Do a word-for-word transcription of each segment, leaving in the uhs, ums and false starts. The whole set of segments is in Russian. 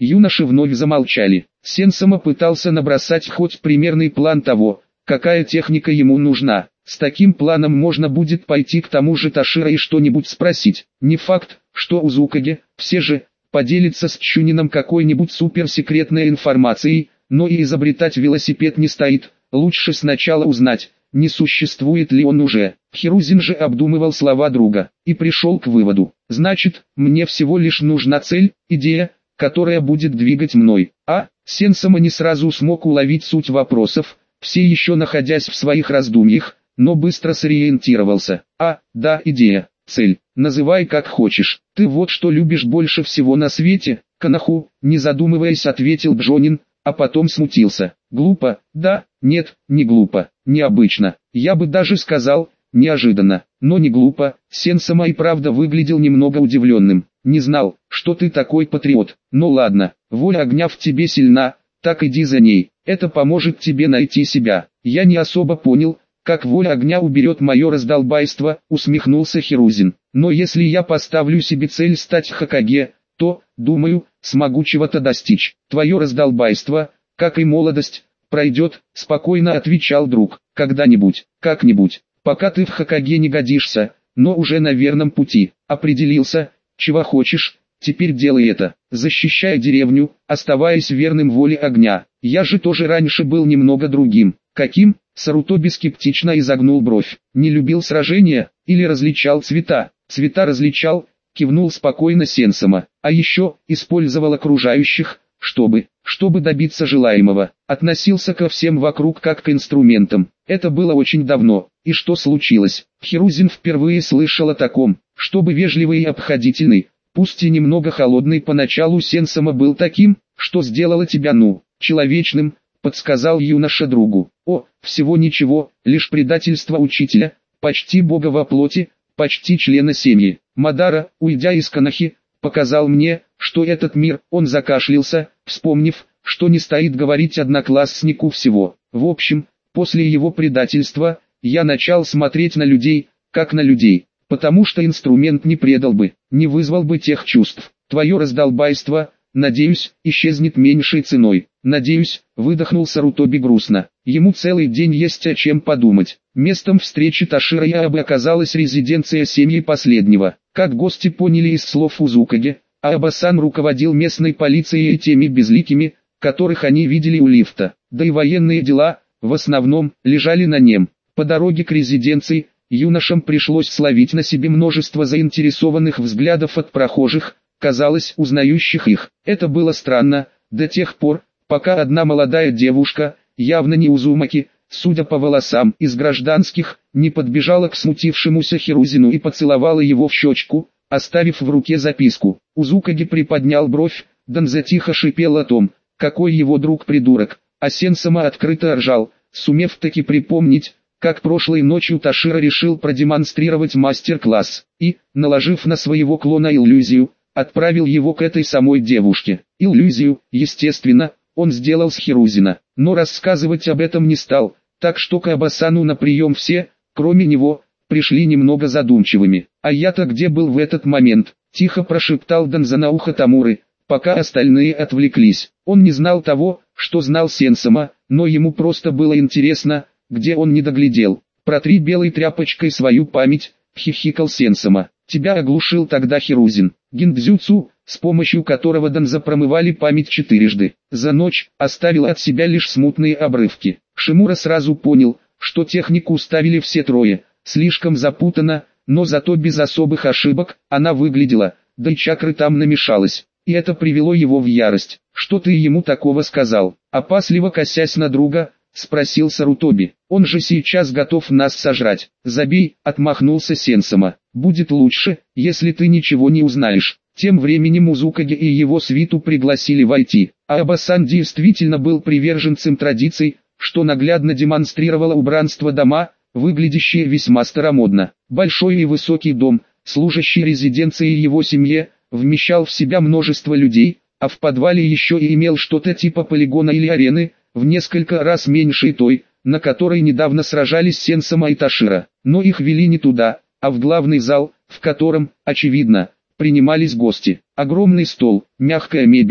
Юноши вновь замолчали. Сенсома пытался набросать хоть примерный план того, какая техника ему нужна. С таким планом можно будет пойти к тому же Ташира и что-нибудь спросить. Не факт, что Узукаги, все же, поделится с Чунином какой-нибудь суперсекретной информацией, но и изобретать велосипед не стоит. Лучше сначала узнать, не существует ли он уже. Хирузин же обдумывал слова друга и пришел к выводу. Значит, мне всего лишь нужна цель, идея, которая будет двигать мной. А, Сенсома не сразу смог уловить суть вопросов, все еще находясь в своих раздумьях, но быстро сориентировался. А, да, идея, цель, называй как хочешь. Ты вот что любишь больше всего на свете, Канаху, не задумываясь ответил Бжонин, а потом смутился. Глупо, да, нет, не глупо, необычно, я бы даже сказал, неожиданно, но не глупо. Сенсома и правда выглядел немного удивленным. Не знал, что ты такой патриот. Ну ладно, воля огня в тебе сильна, так иди за ней, это поможет тебе найти себя. Я не особо понял, как воля огня уберет мое раздолбайство, усмехнулся Хирузин. Но если я поставлю себе цель стать Хокаге, то, думаю, смогу чего-то достичь. Твое раздолбайство, как и молодость, пройдет, спокойно отвечал друг. Когда-нибудь, как-нибудь, пока ты в Хокаге не годишься, но уже на верном пути. Определился, чего хочешь, теперь делай это. Защищай деревню, оставаясь верным воле огня. Я же тоже раньше был немного другим. Каким? Сарутоби скептично изогнул бровь. Не любил сражения, или различал цвета? Цвета различал, кивнул спокойно Сенсома. А еще, использовал окружающих, чтобы, чтобы добиться желаемого. Относился ко всем вокруг как к инструментам. Это было очень давно. И что случилось? Хирузин впервые слышал о таком, чтобы вежливый и обходительный, пусть и немного холодный поначалу Сенсома был таким, что сделало тебя ну, человечным, подсказал юноша другу. О, всего ничего, лишь предательство учителя, почти бога во плоти, почти члена семьи. Мадара, уйдя из Канахи, показал мне, что этот мир, он закашлялся, вспомнив, что не стоит говорить однокласснику всего. В общем, после его предательства, я начал смотреть на людей, как на людей, потому что инструмент не предал бы, не вызвал бы тех чувств. Твое раздолбайство, надеюсь, исчезнет меньшей ценой. Надеюсь, выдохнул Сарутоби грустно. Ему целый день есть о чем подумать. Местом встречи Ташира Яабы оказалась резиденция семьи последнего. Как гости поняли из слов Узукаги, Ааба-сан руководил местной полицией и теми безликими, которых они видели у лифта. Да и военные дела, в основном, лежали на нем. По дороге к резиденции, юношам пришлось словить на себе множество заинтересованных взглядов от прохожих, казалось, узнающих их. Это было странно, до тех пор, пока одна молодая девушка, явно не Узумаки, судя по волосам из гражданских, не подбежала к смутившемуся Хирузину и поцеловала его в щечку, оставив в руке записку. Узукаги приподнял бровь, Данзе тихо шипел о том, какой его друг придурок, а Сенсома открыто ржал, сумев таки припомнить, как прошлой ночью Ташира решил продемонстрировать мастер-класс, и, наложив на своего клона иллюзию, отправил его к этой самой девушке. Иллюзию, естественно, он сделал с Хирузина, но рассказывать об этом не стал, так что к Аабасану на прием все, кроме него, пришли немного задумчивыми. А я-то где был в этот момент? Тихо прошептал Данза на ухо Тамуры, пока остальные отвлеклись. Он не знал того, что знал Сенсома, но ему просто было интересно, где он не доглядел. Протри белой тряпочкой свою память, хихикал Сенсома. Тебя оглушил тогда Хирузин. Гиндзюцу, с помощью которого Данза промывали память четырежды. За ночь оставил от себя лишь смутные обрывки. Шимура сразу понял, что технику ставили все трое. Слишком запутанно, но зато без особых ошибок, она выглядела, да и чакры там намешалась. И это привело его в ярость. Что ты ему такого сказал? Опасливо косясь на друга, спросил Сарутоби. Он же сейчас готов нас сожрать. Забей, отмахнулся Сенсома. Будет лучше, если ты ничего не узнаешь. Тем временем Узукаги и его свиту пригласили войти. А Аба-сан действительно был приверженцем традиций, что наглядно демонстрировало убранство дома, выглядящее весьма старомодно. Большой и высокий дом, служащий резиденцией его семье, вмещал в себя множество людей, а в подвале еще и имел что-то типа полигона или арены, в несколько раз меньшей той, на которой недавно сражались Сенсома и Ташира. Но их вели не туда, а в главный зал, в котором, очевидно, принимались гости. Огромный стол, мягкая мебель,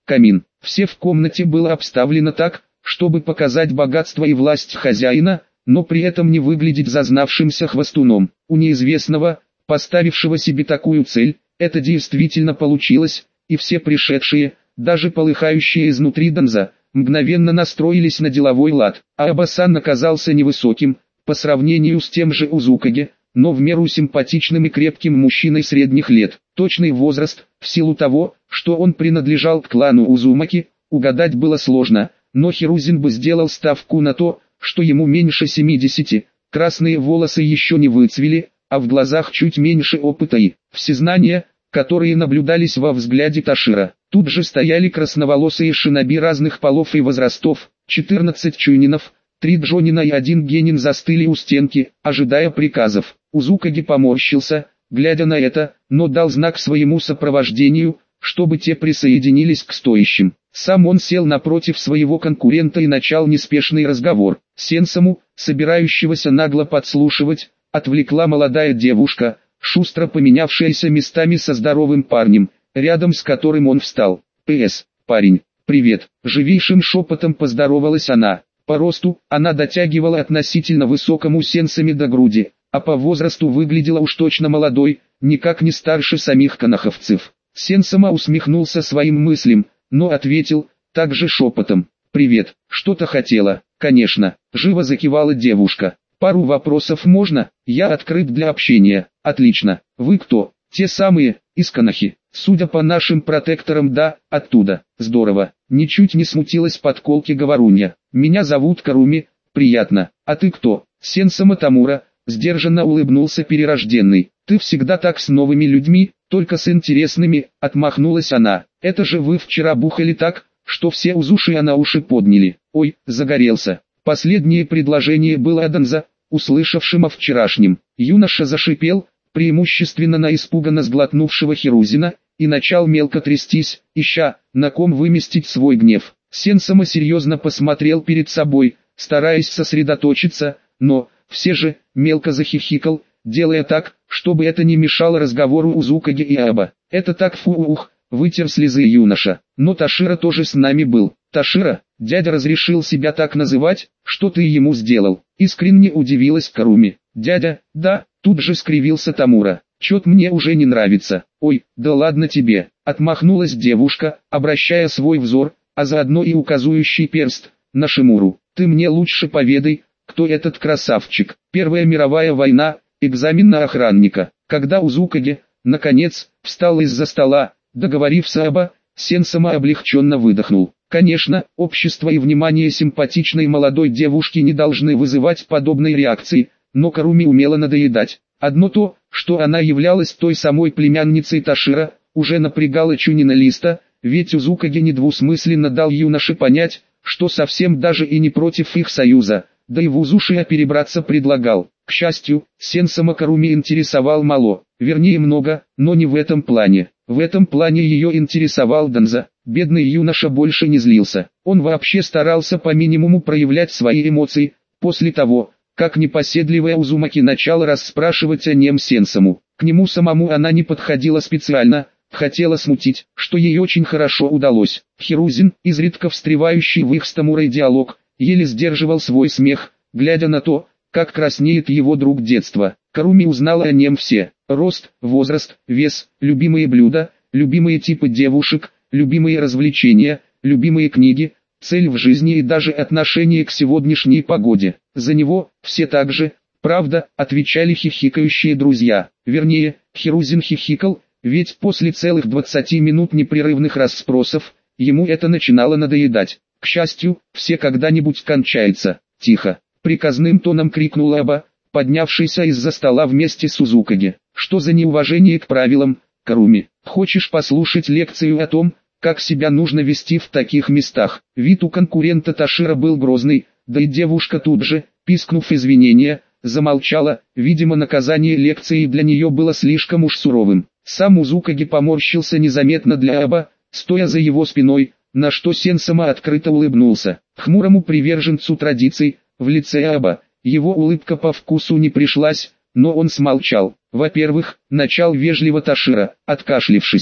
камин. Все в комнате было обставлено так, чтобы показать богатство и власть хозяина, но при этом не выглядеть зазнавшимся хвостуном. У неизвестного, поставившего себе такую цель, это действительно получилось, и все пришедшие, даже полыхающие изнутри Данза, мгновенно настроились на деловой лад. Аба-сан оказался невысоким, по сравнению с тем же Узукаги, но в меру симпатичным и крепким мужчиной средних лет. Точный возраст, в силу того, что он принадлежал к клану Узумаки, угадать было сложно, но Хирузин бы сделал ставку на то, что ему меньше семидесяти, красные волосы еще не выцвели, а в глазах чуть меньше опыта и всезнания, которые наблюдались во взгляде Ташира. Тут же стояли красноволосые шиноби разных полов и возрастов, четырнадцать чуйнинов, три джонина и один генин застыли у стенки, ожидая приказов. Узукаги поморщился, глядя на это, но дал знак своему сопровождению, чтобы те присоединились к стоящим. Сам он сел напротив своего конкурента и начал неспешный разговор. Сенсаму, собирающегося нагло подслушивать, отвлекла молодая девушка, шустро поменявшаяся местами со здоровым парнем, рядом с которым он встал. «П.С. Парень, привет!» Живейшим шепотом поздоровалась она. По росту, она дотягивала относительно высокому Сенсами до груди, а по возрасту выглядела уж точно молодой, никак не старше самих канаховцев. Сенсама усмехнулся своим мыслям, но ответил, также шепотом: «Привет, что-то хотела?» «Конечно», — живо закивала девушка. «Пару вопросов можно? Я открыт для общения». «Отлично. Вы кто?» «Те самые, из Канахи. Судя по нашим протекторам, да, оттуда». «Здорово». Ничуть не смутилась подколки говорунья. «Меня зовут Каруми, приятно. А ты кто?» «Сенсама Тамура», — сдержанно улыбнулся перерожденный. «Ты всегда так с новыми людьми, только с интересными», — отмахнулась она. «Это же вы вчера бухали так, что все узуши на уши подняли». «Ой, загорелся». Последнее предложение было от Данза, услышавшим о вчерашнем. Юноша зашипел, преимущественно на испуганно сглотнувшего Хирузина, и начал мелко трястись, ища, на ком выместить свой гнев. Сенсама серьезно посмотрел перед собой, стараясь сосредоточиться, но, все же, мелко захихикал, делая так, чтобы это не мешало разговору Узукаги и Аба. «Это так фу-ух», — вытер слезы юноша. «Но Ташира тоже с нами был». «Ташира, дядя разрешил себя так называть, что ты ему сделал?» Искренне удивилась Каруми. «Дядя, да», — тут же скривился Тамура. «Чет мне уже не нравится». «Ой, да ладно тебе», — отмахнулась девушка, обращая свой взор, а заодно и указующий перст, на Шимуру. «Ты мне лучше поведай, кто этот красавчик». Первая мировая война, экзамен на охранника. Когда Узукаги, наконец, встал из-за стола, договорився Аба, Сенсама облегченно выдохнул. Конечно, общество и внимание симпатичной молодой девушки не должны вызывать подобной реакции, но Каруми умела надоедать. Одно то, что она являлась той самой племянницей Ташира, уже напрягало Чунина Листа, ведь Узукаги недвусмысленно дал юноше понять, что совсем даже и не против их союза, да и в Узушия перебраться предлагал. К счастью, Сенсама Каруми интересовал мало, вернее много, но не в этом плане. В этом плане ее интересовал Данза. Бедный юноша больше не злился. Он вообще старался по минимуму проявлять свои эмоции, после того, как непоседливая Узумаки начала расспрашивать о нем Сенсаму. К нему самому она не подходила специально, хотела смутить, что ей очень хорошо удалось. Хирузин, изредка встревающий в их с Тамурой диалог, еле сдерживал свой смех, глядя на то, как краснеет его друг детства. Каруми узнала о нем все: рост, возраст, вес, любимые блюда, любимые типы девушек, любимые развлечения, любимые книги, цель в жизни и даже отношение к сегодняшней погоде. За него, все так же, правда, отвечали хихикающие друзья. Вернее, Хирузин хихикал, ведь после целых двадцати минут непрерывных расспросов, ему это начинало надоедать. К счастью, все когда-нибудь кончается. «Тихо!» — приказным тоном крикнул Аба, поднявшийся из-за стола вместе с Узукаги. «Что за неуважение к правилам, Каруми? Хочешь послушать лекцию о том, как себя нужно вести в таких местах?» Вид у конкурента Ташира был грозный, да и девушка тут же, пискнув извинения, замолчала, видимо наказание лекции для нее было слишком уж суровым. Сам Узукаги поморщился незаметно для Аба, стоя за его спиной, на что Сенсама открыто улыбнулся. Хмурому приверженцу традиций, в лице Аба, его улыбка по вкусу не пришлась, но он смолчал. «Во-первых, начал вежливо Ташира, откашлившись.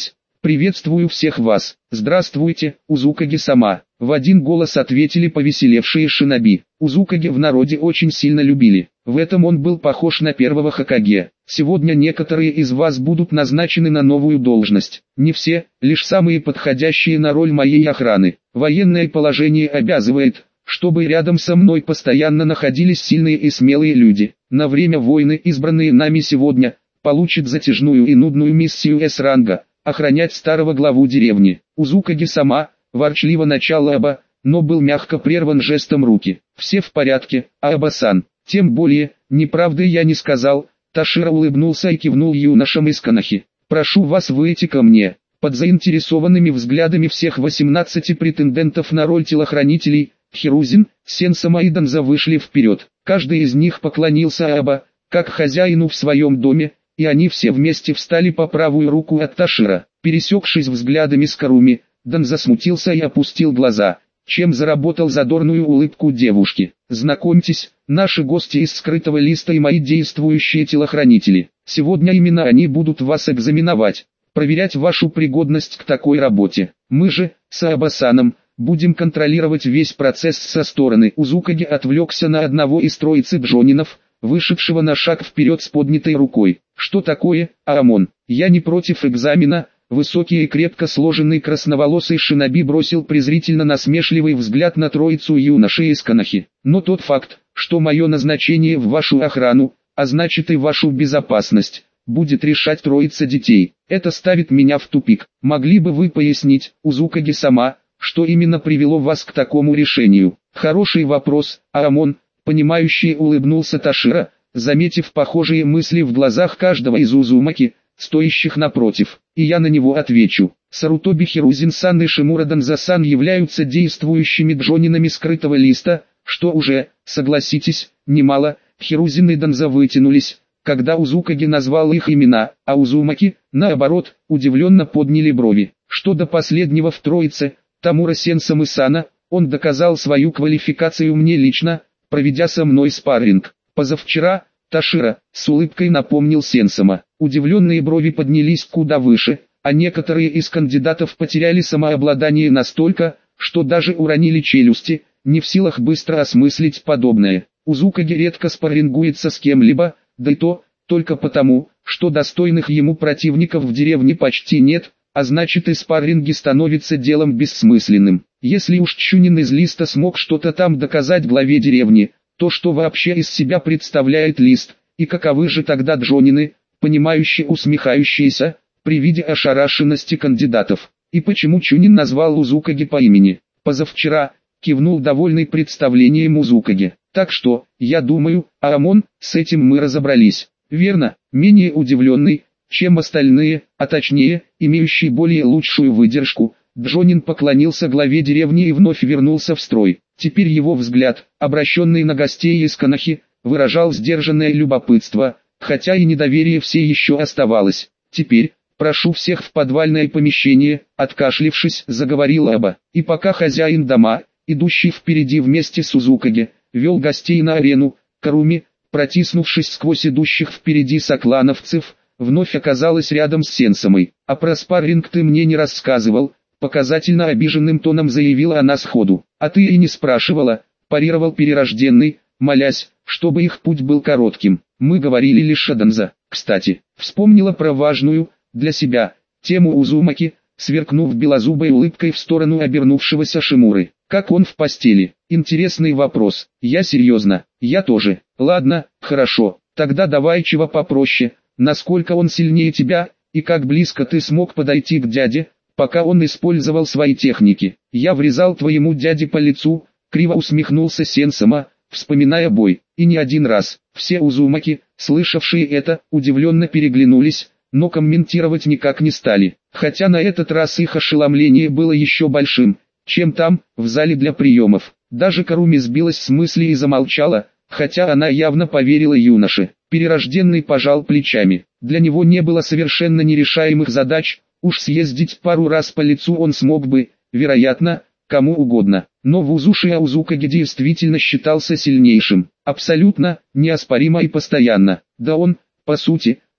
«Приветствую всех вас! Здравствуйте, Узукаги-сама!» В один голос ответили повеселевшие шиноби. Узукаги в народе очень сильно любили. В этом он был похож на первого Хокаге. Сегодня некоторые из вас будут назначены на новую должность. Не все, лишь самые подходящие на роль моей охраны. Военное положение обязывает, чтобы рядом со мной постоянно находились сильные и смелые люди. На время войны избранные нами сегодня получат затяжную и нудную миссию С-ранга – охранять старого главу деревни. Узукаги-сама, ворчливо начал Аба, но был мягко прерван жестом руки. «Все в порядке, Аба-сан. Тем более, неправды я не сказал». Ташира улыбнулся и кивнул юношам из Канахи. «Прошу вас выйти ко мне». Под заинтересованными взглядами всех восемнадцати претендентов на роль телохранителей, Хирузин, Сенсама и Данза вышли вперед. Каждый из них поклонился Аба, как хозяину в своем доме, и они все вместе встали по правую руку от Ташира. Пересекшись взглядами с Каруми, Данза смутился и опустил глаза, чем заработал задорную улыбку девушки. «Знакомьтесь, наши гости из скрытого листа и мои действующие телохранители. Сегодня именно они будут вас экзаменовать, проверять вашу пригодность к такой работе. Мы же, с Аба-саном, будем контролировать весь процесс со стороны». Узукаги отвлекся на одного из троицы джонинов, вышедшего на шаг вперед с поднятой рукой. «Что такое, Аамон? Я не против экзамена». Высокий и крепко сложенный красноволосый шиноби бросил презрительно насмешливый взгляд на троицу юношей из Канахи. «Но тот факт, что мое назначение в вашу охрану, а значит и вашу безопасность, будет решать троица детей. Это ставит меня в тупик. Могли бы вы пояснить, Узукаги-сама, что именно привело вас к такому решению?» «Хороший вопрос, Аамон», понимающий улыбнулся Ташира, заметив похожие мысли в глазах каждого из Узумаки, стоящих напротив. «И я на него отвечу. Сарутоби Хирузин-сан и Шимура Данза-сан являются действующими джонинами скрытого листа, что уже, согласитесь, немало». Хирузин и Данза вытянулись, когда Узукаги назвал их имена, а Узумаки, наоборот, удивленно подняли брови. Что до последнего в троице, Тамура Сенсамы-сана, он доказал свою квалификацию мне лично, проведя со мной спарринг. Позавчера, Ташира, с улыбкой напомнил Сенсама. Удивленные брови поднялись куда выше, а некоторые из кандидатов потеряли самообладание настолько, что даже уронили челюсти, не в силах быстро осмыслить подобное. Узукаги редко спаррингуется с кем-либо, да и то, только потому, что достойных ему противников в деревне почти нет, а значит и спарринги становятся делом бессмысленным. Если уж Чунин из листа смог что-то там доказать главе деревни, то что вообще из себя представляет лист, и каковы же тогда джонины, понимающие усмехающиеся, при виде ошарашенности кандидатов. И почему Чунин назвал Узукаги по имени? Позавчера, кивнул довольный представлением Узукаги. Так что, я думаю, Аамон, с этим мы разобрались. Верно, менее удивленный, чем остальные, а точнее, имеющий более лучшую выдержку, Джонин поклонился главе деревни и вновь вернулся в строй. Теперь его взгляд, обращенный на гостей из Канахи, выражал сдержанное любопытство, хотя и недоверие все еще оставалось. «Теперь, прошу всех в подвальное помещение», откашлившись, заговорил Аба. И пока хозяин дома, идущий впереди вместе с Узукаги, вел гостей на арену, Каруми, протиснувшись сквозь идущих впереди соклановцев, вновь оказалась рядом с Сенсамой. «А про спарринг ты мне не рассказывал», показательно обиженным тоном заявила она сходу. «А ты и не спрашивала», парировал перерожденный, молясь, чтобы их путь был коротким. «Мы говорили лишь о Данза». Кстати, вспомнила про важную, для себя, тему Узумаки, сверкнув белозубой улыбкой в сторону обернувшегося Шимуры. «Как он в постели?» «Интересный вопрос. Я серьезно. Я тоже. Ладно, хорошо. Тогда давай чего попроще. Насколько он сильнее тебя, и как близко ты смог подойти к дяде, пока он использовал свои техники?» «Я врезал твоему дяде по лицу», криво усмехнулся Сенсама, вспоминая бой. И не один раз. Все Узумаки, слышавшие это, удивленно переглянулись, но комментировать никак не стали. Хотя на этот раз их ошеломление было еще большим, чем там, в зале для приемов. Даже Каруми сбилась с мысли и замолчала, хотя она явно поверила юноше. Перерожденный пожал плечами. Для него не было совершенно нерешаемых задач, уж съездить пару раз по лицу он смог бы, вероятно, кому угодно. Но в Узуши Узукаги действительно считался сильнейшим. Абсолютно, неоспоримо и постоянно. Да он, по сути,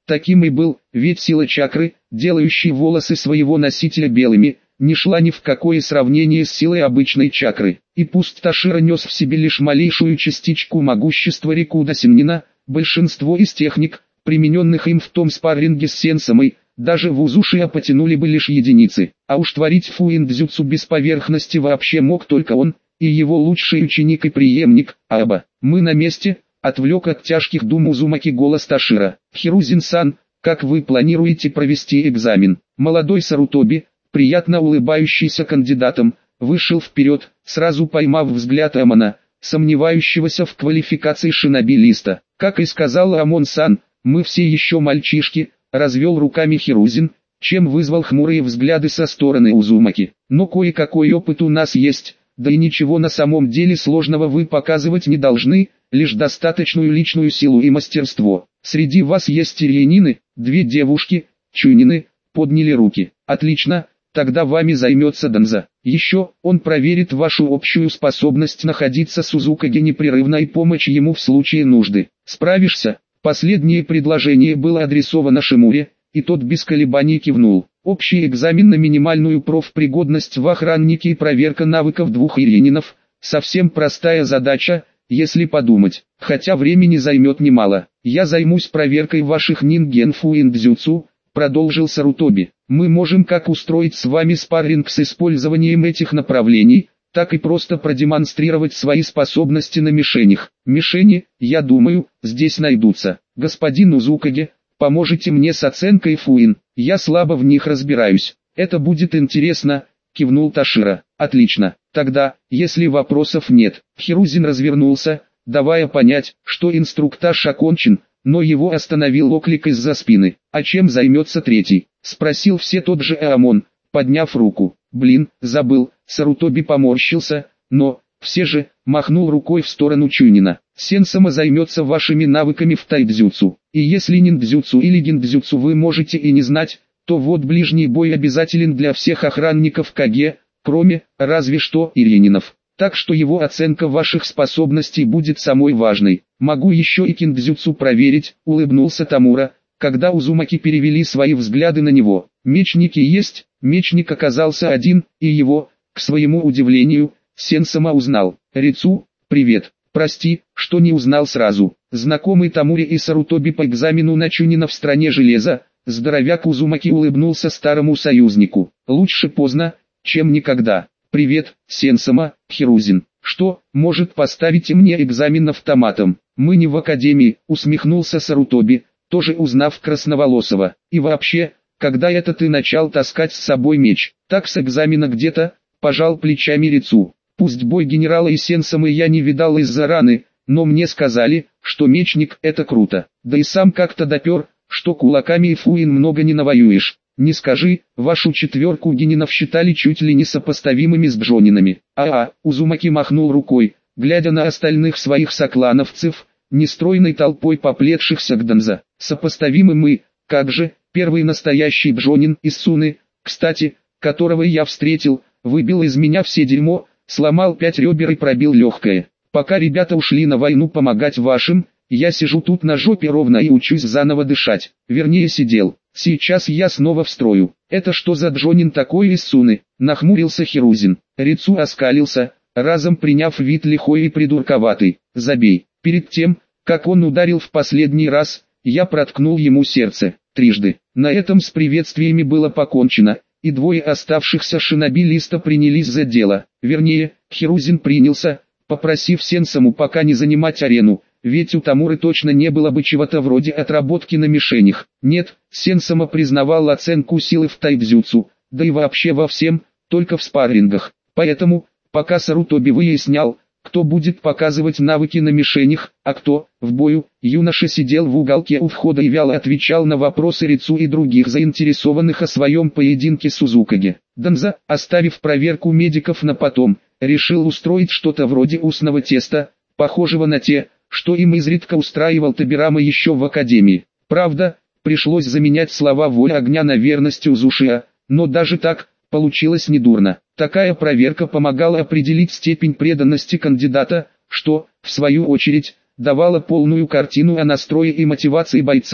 Таким и был, ведь сила чакры, делающей волосы своего носителя белыми, не шла ни в какое сравнение с силой обычной чакры. И пусть Ташира нес в себе лишь малейшую частичку могущества Рикуда Сеннина, большинство из техник, примененных им в том спарринге с Сенсамой, даже в Узушия потянули бы лишь единицы. А уж творить фуиндзюцу без поверхности вообще мог только он, и его лучший ученик и преемник, Аба. «Мы на месте», — отвлек от тяжких дум Узумаки голос Ташира. «Хирузин-сан, как вы планируете провести экзамен?» Молодой Сарутоби, приятно улыбающийся кандидатом, вышел вперед, сразу поймав взгляд Амона, сомневающегося в квалификации шиноби-листа. «Как и сказал Амон-сан, мы все еще мальчишки», — развел руками Хирузин, чем вызвал хмурые взгляды со стороны Узумаки. «Но кое-какой опыт у нас есть, да и ничего на самом деле сложного вы показывать не должны, лишь достаточную личную силу и мастерство. Среди вас есть ирьянины, две девушки, чунины», — подняли руки. «Отлично, тогда вами займется Данза. Еще, он проверит вашу общую способность находиться с Узукаги непрерывно и помочь ему в случае нужды. Справишься?» Последнее предложение было адресовано Шимуре, и тот без колебаний кивнул. Общий экзамен на минимальную профпригодность в охраннике и проверка навыков двух ирьянинов – совсем простая задача, если подумать, хотя времени займет немало. «Я займусь проверкой ваших нинген фуиндзюцу», – продолжил Сарутоби. «Мы можем как устроить с вами спарринг с использованием этих направлений, так и просто продемонстрировать свои способности на мишенях. Мишени, я думаю, здесь найдутся. Господин Узукаги, поможете мне с оценкой фуин, я слабо в них разбираюсь». «Это будет интересно», — кивнул Ташира. «Отлично, тогда, если вопросов нет». Хирузин развернулся, давая понять, что инструктаж окончен, но его остановил оклик из-за спины. «А чем займется третий?» — спросил все тот же Эамон, подняв руку. «Блин, забыл». Сарутоби поморщился, но, все же, махнул рукой в сторону Чунина. «Сенсама займется вашими навыками в тайдзюцу. И если ниндзюцу или гиндзюцу вы можете и не знать, то вот ближний бой обязателен для всех охранников Каге, кроме, разве что, ирьянинов. Так что его оценка ваших способностей будет самой важной. Могу еще и киндзюцу проверить», — улыбнулся Тамура, когда Узумаки перевели свои взгляды на него. «Мечники есть». Мечник оказался один, и его, к своему удивлению, Сенсама узнал. «Рицу, привет. Прости, что не узнал сразу». Знакомый Тамуре и Сарутоби по экзамену на Чунина в стране железа, здоровяк Узумаки улыбнулся старому союзнику. «Лучше поздно, чем никогда. Привет, Сенсама, Хирузин. Что, может поставите мне экзамен автоматом?» «Мы не в академии», усмехнулся Сарутоби, тоже узнав Красноволосого. «И вообще, когда это ты начал таскать с собой меч?» «Так с экзамена где-то», пожал плечами Рицу. «Пусть бой генерала и Сенсамы я не видал из-за раны, но мне сказали, что мечник это круто. Да и сам как-то допер, что кулаками и фуин много не навоюешь. Не скажи, вашу четверку генинов считали чуть ли не сопоставимыми с бджонинами». «А-а», Узумаки махнул рукой, глядя на остальных своих соклановцев, нестройной толпой поплетшихся к Данза. «Сопоставимы мы, как же, первый настоящий бджонин из Суны, кстати, которого я встретил, выбил из меня все дерьмо, сломал пять ребер и пробил легкое. Пока ребята ушли на войну помогать вашим, я сижу тут на жопе ровно и учусь заново дышать. Вернее сидел. Сейчас я снова в строю». «Это что за бджонин такой из Суны?» нахмурился Хирузин. Рицу оскалился, разом приняв вид лихой и придурковатый. «Забей. Перед тем, как он ударил в последний раз, я проткнул ему сердце. Трижды». На этом с приветствиями было покончено, и двое оставшихся шиноби-листа принялись за дело. Вернее, Хирузин принялся, попросив Сенсаму пока не занимать арену, ведь у Тамуры точно не было бы чего-то вроде отработки на мишенях. Нет, Сенсама признавал оценку силы в тайдзюцу, да и вообще во всем, только в спаррингах. Поэтому, пока Сарутоби выяснял, кто будет показывать навыки на мишенях, а кто, в бою, юноша сидел в уголке у входа и вяло отвечал на вопросы Рицу и других заинтересованных о своем поединке с Узукаги. Данза, оставив проверку медиков на потом, решил устроить что-то вроде устного теста, похожего на те, что им изредка устраивал Табирама еще в академии. Правда, пришлось заменять слова «воля огня» на верность Узушия, но даже так, получилось недурно. Такая проверка помогала определить степень преданности кандидата, что, в свою очередь, давало полную картину о настрое и мотивации бойца.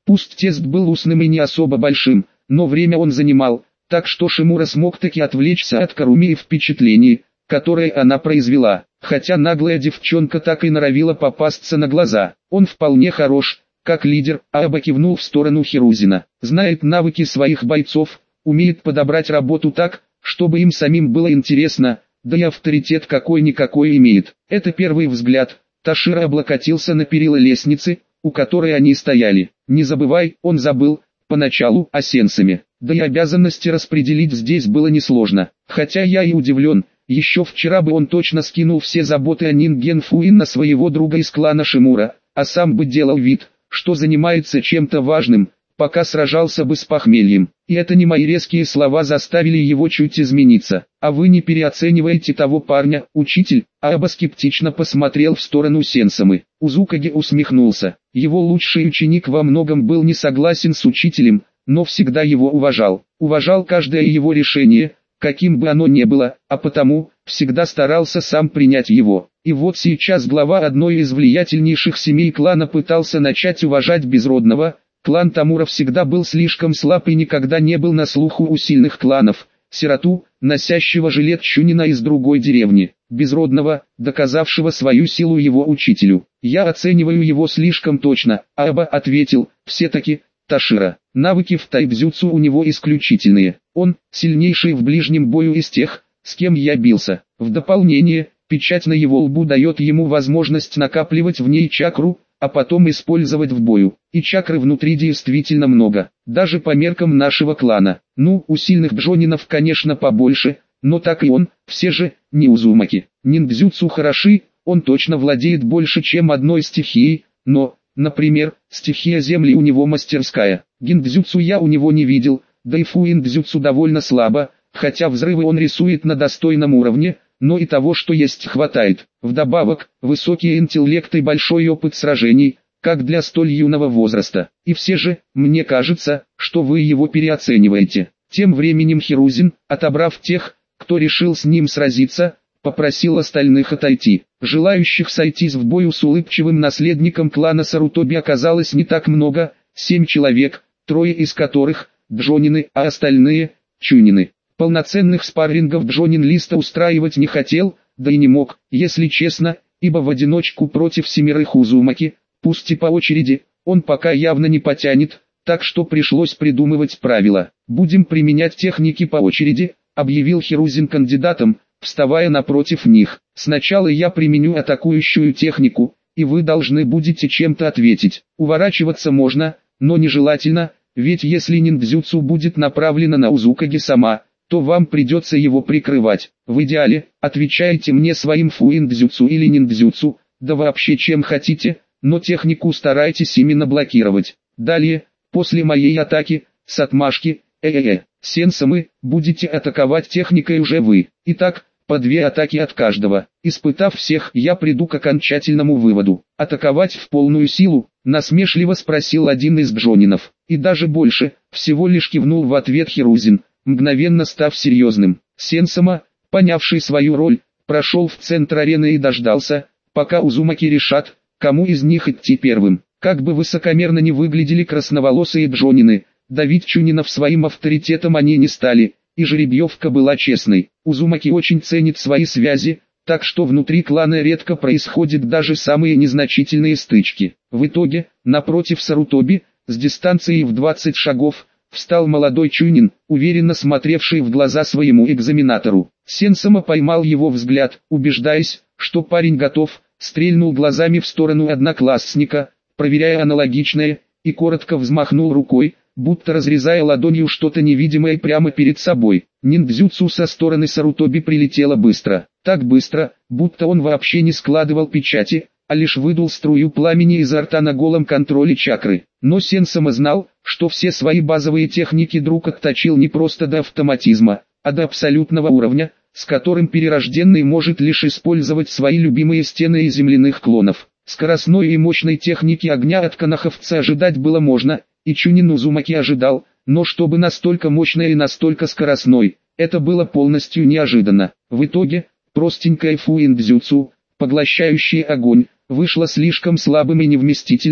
Пусть тест был устным и не особо большим, но время он занимал, так что Шимура смог таки отвлечься от Каруми и впечатлений, которое она произвела, хотя наглая девчонка так и норовила попасться на глаза. Он вполне хорош, как лидер, Аоба кивнул в сторону Хирузина. Знает навыки своих бойцов, умеет подобрать работу так, чтобы им самим было интересно, да и авторитет какой-никакой имеет. Это первый взгляд. Ташира облокотился на перила лестницы, у которой они стояли. Не забывай, он забыл, поначалу, о сенсами. Да и обязанности распределить здесь было несложно. Хотя я и удивлен, еще вчера бы он точно скинул все заботы о Нинген Фуин на своего друга из клана Шимура, а сам бы делал вид, что занимается чем-то важным, пока сражался бы с похмельем. И это не мои резкие слова заставили его чуть измениться. А вы не переоцениваете того парня, учитель? Аоба скептично посмотрел в сторону Сенсамы. Узукаги усмехнулся. Его лучший ученик во многом был не согласен с учителем, но всегда его уважал. Уважал каждое его решение, каким бы оно ни было, а потому, всегда старался сам принять его. И вот сейчас глава одной из влиятельнейших семей клана пытался начать уважать безродного. Клан Тамура всегда был слишком слаб и никогда не был на слуху у сильных кланов. Сироту, носящего жилет Чунина из другой деревни, безродного, доказавшего свою силу его учителю. Я оцениваю его слишком точно, Аоба ответил, все-таки, Ташира. Навыки в тайбзюцу у него исключительные. Он, сильнейший в ближнем бою из тех, с кем я бился. В дополнение, печать на его лбу дает ему возможность накапливать в ней чакру, а потом использовать в бою. И чакры внутри действительно много, даже по меркам нашего клана. Ну, у сильных джонинов конечно побольше, но так и он, все же, не Узумаки. Ниндзюцу хороши, он точно владеет больше чем одной стихией, но, например, стихия земли у него мастерская. Гиндзюцу я у него не видел, да и фуиндзюцу довольно слабо, хотя взрывы он рисует на достойном уровне, но и того, что есть, хватает. Вдобавок, высокий интеллект и большой опыт сражений, как для столь юного возраста. И все же, мне кажется, что вы его переоцениваете. Тем временем Хирузин, отобрав тех, кто решил с ним сразиться, попросил остальных отойти. Желающих сойтись в бою с улыбчивым наследником клана Сарутоби оказалось не так много, семь человек, трое из которых – джонины, а остальные – чунины. Полноценных спаррингов Джонин Листа устраивать не хотел, да и не мог, если честно, ибо в одиночку против семерых Узумаки, пусть и по очереди, он пока явно не потянет, так что пришлось придумывать правила. «Будем применять техники по очереди», — объявил Хирузин кандидатом, вставая напротив них. «Сначала я применю атакующую технику, и вы должны будете чем-то ответить. Уворачиваться можно, но нежелательно, ведь если ниндзюцу будет направлена на Узукаги сама, то вам придется его прикрывать. В идеале, отвечайте мне своим фуиндзюцу или ниндзюцу, да вообще чем хотите, но технику старайтесь именно блокировать. Далее, после моей атаки, с отмашки, э-э-э, сенсамы, будете атаковать техникой уже вы. Итак, по две атаки от каждого. Испытав всех, я приду к окончательному выводу. Атаковать в полную силу, насмешливо спросил один из джонинов. И даже больше, всего лишь кивнул в ответ Хирузин, мгновенно став серьезным. Сенсама, понявший свою роль, прошел в центр арены и дождался, пока Узумаки решат, кому из них идти первым. Как бы высокомерно ни выглядели красноволосые джонины, давить чунинов своим авторитетом они не стали, и жеребьевка была честной. Узумаки очень ценит свои связи, так что внутри клана редко происходят даже самые незначительные стычки. В итоге, напротив Сарутоби, с дистанцией в двадцать шагов, встал молодой чунин, уверенно смотревший в глаза своему экзаменатору. Сенсама поймал его взгляд, убеждаясь, что парень готов, стрельнул глазами в сторону одноклассника, проверяя аналогичное, и коротко взмахнул рукой, будто разрезая ладонью что-то невидимое прямо перед собой. Ниндзюцу со стороны Сарутоби прилетело быстро, так быстро, будто он вообще не складывал печати, а лишь выдул струю пламени изо рта на голом контроле чакры. Но Сенсама знал, что все свои базовые техники друг отточил не просто до автоматизма, а до абсолютного уровня, с которым перерожденный может лишь использовать свои любимые стены и земляных клонов. Скоростной и мощной техники огня от канаховца ожидать было можно, и Чунин Узумаки ожидал, но чтобы настолько мощной и настолько скоростной, это было полностью неожиданно. В итоге, простенькое фуиндзюцу, поглощающее огонь, вышло слишком слабым и невместительным,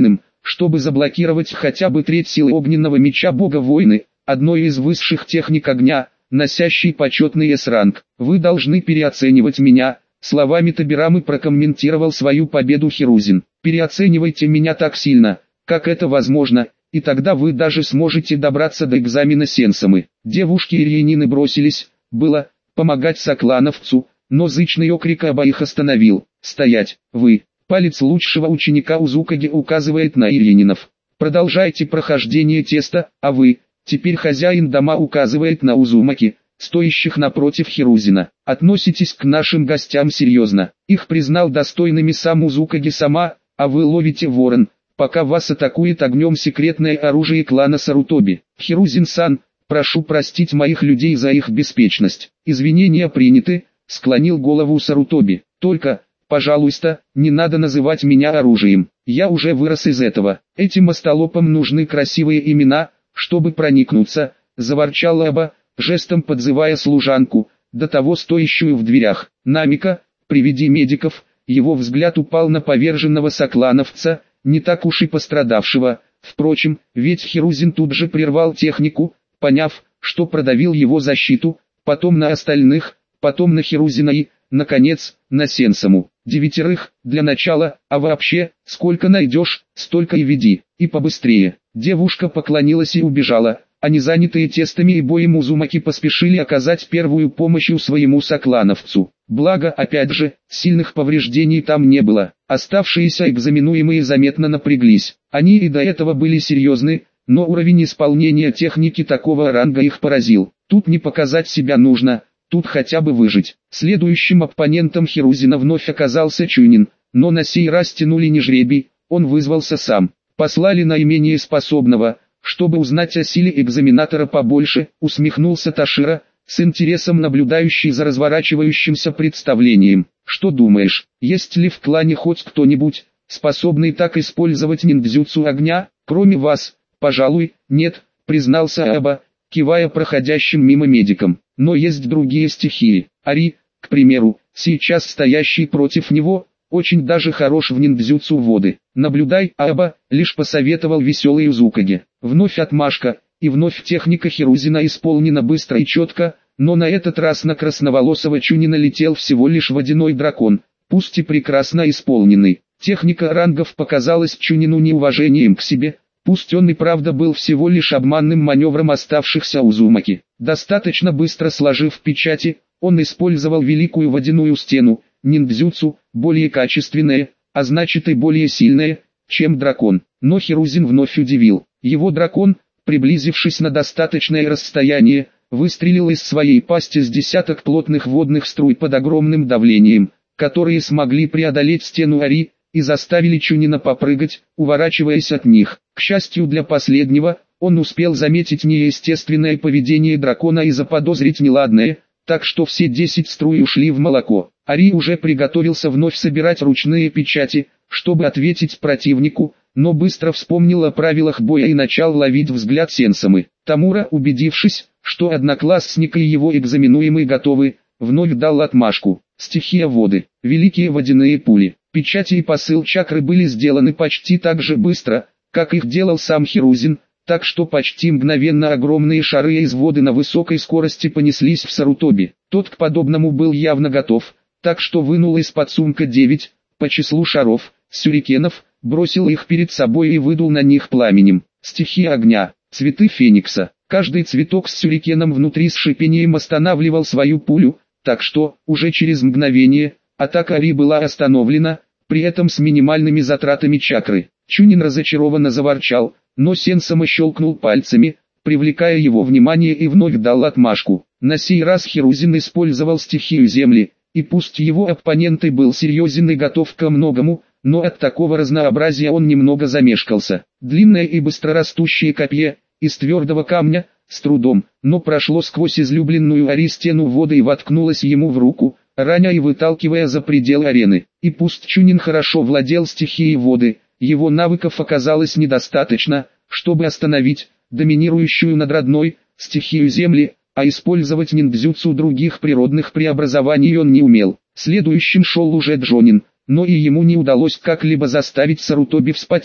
чтобы заблокировать хотя бы треть силы огненного меча бога войны, одной из высших техник огня, носящей почетный эс-ранг. Вы должны переоценивать меня, словами Табирамы прокомментировал свою победу Хирузин. Переоценивайте меня так сильно, как это возможно, и тогда вы даже сможете добраться до экзамена сенсамы. Девушки и рьянины бросились, было, помогать соклановцу, но зычный окрик обоих остановил. «Стоять, вы!» Палец лучшего ученика Узукаги указывает на ирьянинов. «Продолжайте прохождение теста, а вы...» Теперь хозяин дома указывает на Узумаки, стоящих напротив Хирузина. «Относитесь к нашим гостям серьезно. Их признал достойными сам Узукаги сама, а вы ловите ворон, пока вас атакует огнем секретное оружие клана Сарутоби. Хирузин-сан, прошу простить моих людей за их беспечность. Извинения приняты», — склонил голову Сарутоби. «Только, пожалуйста, не надо называть меня оружием. Я уже вырос из этого. Этим остолопам нужны красивые имена, чтобы проникнуться», — заворчал Аба, жестом подзывая служанку, до того стоящую в дверях. «Намика, приведи медиков». Его взгляд упал на поверженного соклановца, не так уж и пострадавшего. Впрочем, ведь Хирузин тут же прервал технику, поняв, что продавил его защиту, потом на остальных, потом на Хирузина и, наконец, на сенсаму. Девятерых, для начала, а вообще, сколько найдешь, столько и веди, и побыстрее. Девушка поклонилась и убежала, а незанятые тестами и боем Узумаки поспешили оказать первую помощь своему соклановцу. Благо, опять же, сильных повреждений там не было. Оставшиеся экзаменуемые заметно напряглись. Они и до этого были серьезны, но уровень исполнения техники такого ранга их поразил. Тут не показать себя нужно, тут хотя бы выжить. Следующим оппонентом Хирузина вновь оказался Чунин, но на сей раз тянули не жребий, он вызвался сам. Послали наименее способного, чтобы узнать о силе экзаменатора побольше, усмехнулся Ташира, с интересом наблюдающий за разворачивающимся представлением. «Что думаешь, есть ли в клане хоть кто-нибудь, способный так использовать ниндзюцу огня, кроме вас?» «Пожалуй, нет», признался Аба, кивая проходящим мимо медикам. «Но есть другие стихии. Ари, к примеру, сейчас стоящий против него, очень даже хорош в ниндзюцу воды. Наблюдай, Аба», лишь посоветовал веселый Узукаги. Вновь отмашка, и вновь техника Хирузина исполнена быстро и четко, но на этот раз на красноволосого Чунина летел всего лишь водяной дракон, пусть и прекрасно исполненный. Техника рангов показалась Чунину неуважением к себе, пусть он и правда был всего лишь обманным маневром оставшихся Узумаки. Достаточно быстро сложив печати, он использовал великую водяную стену, ниндзюцу, более качественное, а значит и более сильное, чем дракон. Но Хирузин вновь удивил. Его дракон, приблизившись на достаточное расстояние, выстрелил из своей пасти с десяток плотных водных струй под огромным давлением, которые смогли преодолеть стену Ари, и заставили Чунина попрыгать, уворачиваясь от них. К счастью для последнего, он успел заметить неестественное поведение дракона и заподозрить неладное, так что все десять струй ушли в молоко. Ари уже приготовился вновь собирать ручные печати, чтобы ответить противнику, но быстро вспомнил о правилах боя и начал ловить взгляд сенсамы. Тамура, убедившись, что одноклассник и его экзаменуемый готовы, вновь дал отмашку. Стихия воды, великие водяные пули. Печати и посыл чакры были сделаны почти так же быстро, как их делал сам Хирузин, так что почти мгновенно огромные шары из воды на высокой скорости понеслись в Сарутоби. Тот к подобному был явно готов, так что вынул из-под сумка девять, по числу шаров, сюрикенов, бросил их перед собой и выдул на них пламенем. Стихия огня, цветы феникса. Каждый цветок с сюрикеном внутри с шипением останавливал свою пулю, так что, уже через мгновение, атака Ари была остановлена, при этом с минимальными затратами чакры. Чунин разочарованно заворчал, но сенсама щелкнул пальцами, привлекая его внимание, и вновь дал отмашку. На сей раз Хирузин использовал стихию земли, и пусть его оппонент и был серьезен и готов ко многому, но от такого разнообразия он немного замешкался. Длинное и быстрорастущее копье, из твердого камня, с трудом, но прошло сквозь излюбленную Ари стену воды и воткнулось ему в руку, раня и выталкивая за пределы арены. И пусть Чунин хорошо владел стихией воды, его навыков оказалось недостаточно, чтобы остановить доминирующую над родной стихию земли, а использовать ниндзюцу других природных преобразований он не умел. Следующим шел уже Джонин, но и ему не удалось как-либо заставить Сарутоби вспотеть.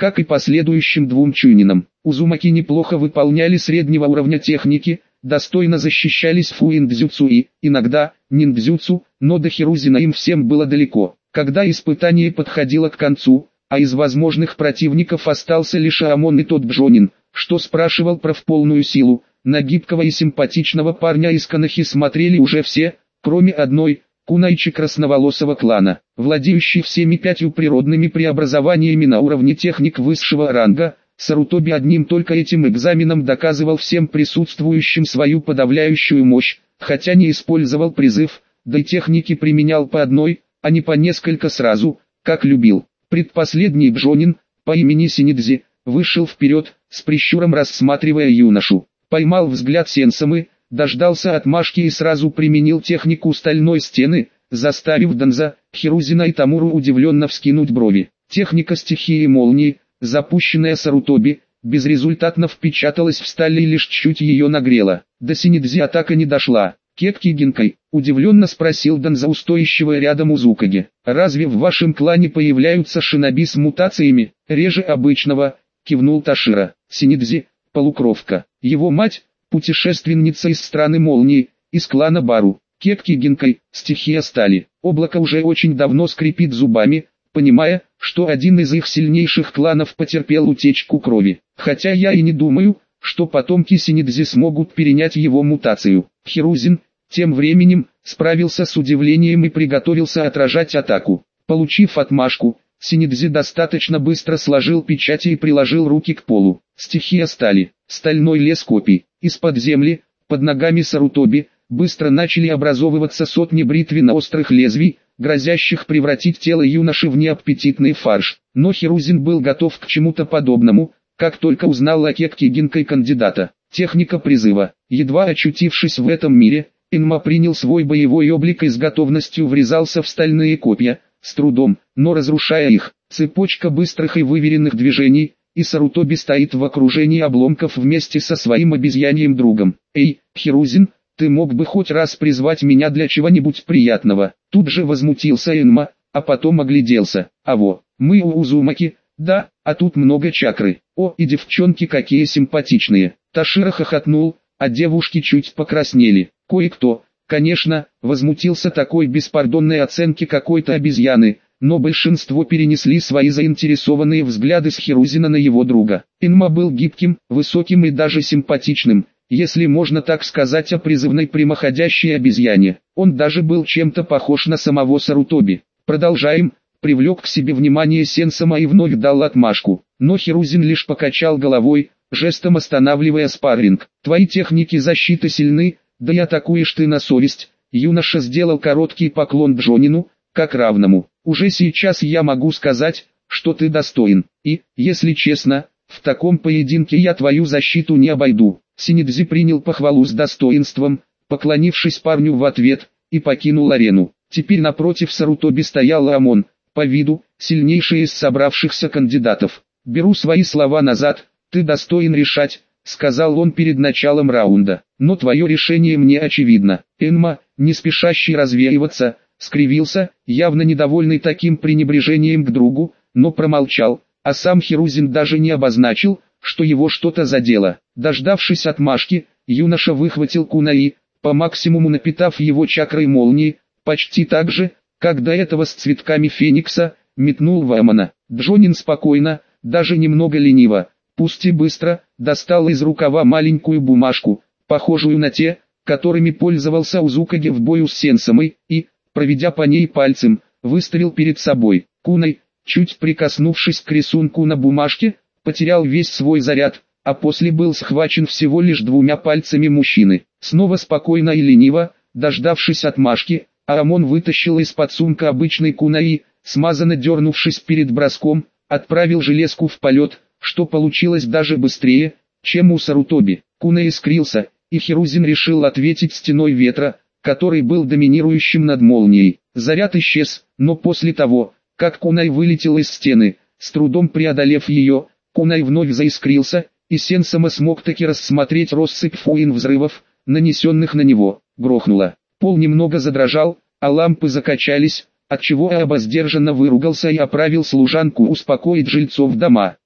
как и последующим двум чунинам. Узумаки неплохо выполняли среднего уровня техники, достойно защищались фуиндзюцу и, иногда, ниндзюцу, но до Хирузина им всем было далеко. Когда испытание подходило к концу, а из возможных противников остался лишь Аамон и тот Бжонин, что спрашивал про в полную силу, на гибкого и симпатичного парня из Канахи смотрели уже все, кроме одной, кунайчи красноволосого клана, владеющий всеми пятью природными преобразованиями на уровне техник высшего ранга. Сарутоби одним только этим экзаменом доказывал всем присутствующим свою подавляющую мощь, хотя не использовал призыв, да и техники применял по одной, а не по несколько сразу, как любил. Предпоследний Бжонин, по имени Синидзи, вышел вперед, с прищуром рассматривая юношу, поймал взгляд Сенсамы, дождался отмашки и сразу применил технику стальной стены, заставив Данза, Хирузина и Тамуру удивленно вскинуть брови. Техника стихии молнии, запущенная Сарутоби, безрезультатно впечаталась в сталь и лишь чуть ее нагрела. До Синидзи атака не дошла. «Кетки Гинкай?» – удивленно спросил Данза у стоящего рядом Узукаги. «Разве в вашем клане появляются шиноби с мутациями?» «Реже обычного», – кивнул Ташира. «Синидзи – полукровка. Его мать – путешественница из страны молнии, из клана Бару. Кетки Гинкай – стихия стали. Облако уже очень давно скрипит зубами, понимая, что один из их сильнейших кланов потерпел утечку крови. Хотя я и не думаю, что потомки Синидзи смогут перенять его мутацию». Хирузин, тем временем, справился с удивлением и приготовился отражать атаку. Получив отмашку, Синидзи достаточно быстро сложил печати и приложил руки к полу. Стихия стали, стальной лес копий. Из-под земли, под ногами Сарутоби, быстро начали образовываться сотни бритвенно-острых лезвий, грозящих превратить тело юноши в неаппетитный фарш. Но Хирузин был готов к чему-то подобному, как только узнал о Кетке Гинкай кандидата. Техника призыва. Едва очутившись в этом мире, Энма принял свой боевой облик и с готовностью врезался в стальные копья, с трудом, но разрушая их. Цепочка быстрых и выверенных движений, и Сарутоби стоит в окружении обломков вместе со своим обезьяньим другом. «Эй, Хирузин, ты мог бы хоть раз призвать меня для чего-нибудь приятного?» Тут же возмутился Энма, а потом огляделся. «А во, мы у Узумаки, да, а тут много чакры. О, и девчонки какие симпатичные!» Ташира хохотнул, а девушки чуть покраснели. Кое-кто, конечно, возмутился такой беспардонной оценке какой-то обезьяны, но большинство перенесли свои заинтересованные взгляды с Хирузина на его друга. Энма был гибким, высоким и даже симпатичным, если можно так сказать о призывной прямоходящей обезьяне. Он даже был чем-то похож на самого Сарутоби. «Продолжаем», привлек к себе внимание Сенсама и вновь дал отмашку, но Хирузин лишь покачал головой, жестом останавливая спарринг. «Твои техники защиты сильны, да и атакуешь ты на совесть». Юноша сделал короткий поклон Бжонину, как равному. «Уже сейчас я могу сказать, что ты достоин, и, если честно, в таком поединке я твою защиту не обойду». Синидзи принял похвалу с достоинством, поклонившись парню в ответ, и покинул арену. Теперь напротив Сарутоби стоял Аамон, по виду, сильнейший из собравшихся кандидатов. «Беру свои слова назад, ты достоин решать», — сказал он перед началом раунда. «Но твое решение мне очевидно». Энма, не спешащий развеиваться, скривился, явно недовольный таким пренебрежением к другу, но промолчал, а сам Хирузин даже не обозначил, что его что-то задело. Дождавшись отмашки, юноша выхватил кунаи, по максимуму напитав его чакрой молнии, почти так же, как до этого с цветками феникса, метнул в Аамона. Бжонин спокойно, даже немного лениво, пусть и быстро, достал из рукава маленькую бумажку, похожую на те, которыми пользовался Узукаги в бою с Сенсамой, и, проведя по ней пальцем, выставил перед собой. Кунай, чуть прикоснувшись к рисунку на бумажке, потерял весь свой заряд, а после был схвачен всего лишь двумя пальцами мужчины. Снова спокойно и лениво, дождавшись отмашки, Аамон вытащил из-под сумка обычный кунаи, смазанно дернувшись перед броском, отправил железку в полет, что получилось даже быстрее, чем у Сарутоби. Кунаи скрылся, и Хирузин решил ответить стеной ветра, который был доминирующим над молнией. Заряд исчез, но после того, как кунай вылетел из стены, с трудом преодолев ее, кунай вновь заискрился, и Сенсама смог таки рассмотреть россыпь фуин взрывов, нанесенных на него. Грохнуло. Пол немного задрожал, а лампы закачались, отчего Ааба сдержанно выругался и оправил служанку успокоить жильцов дома.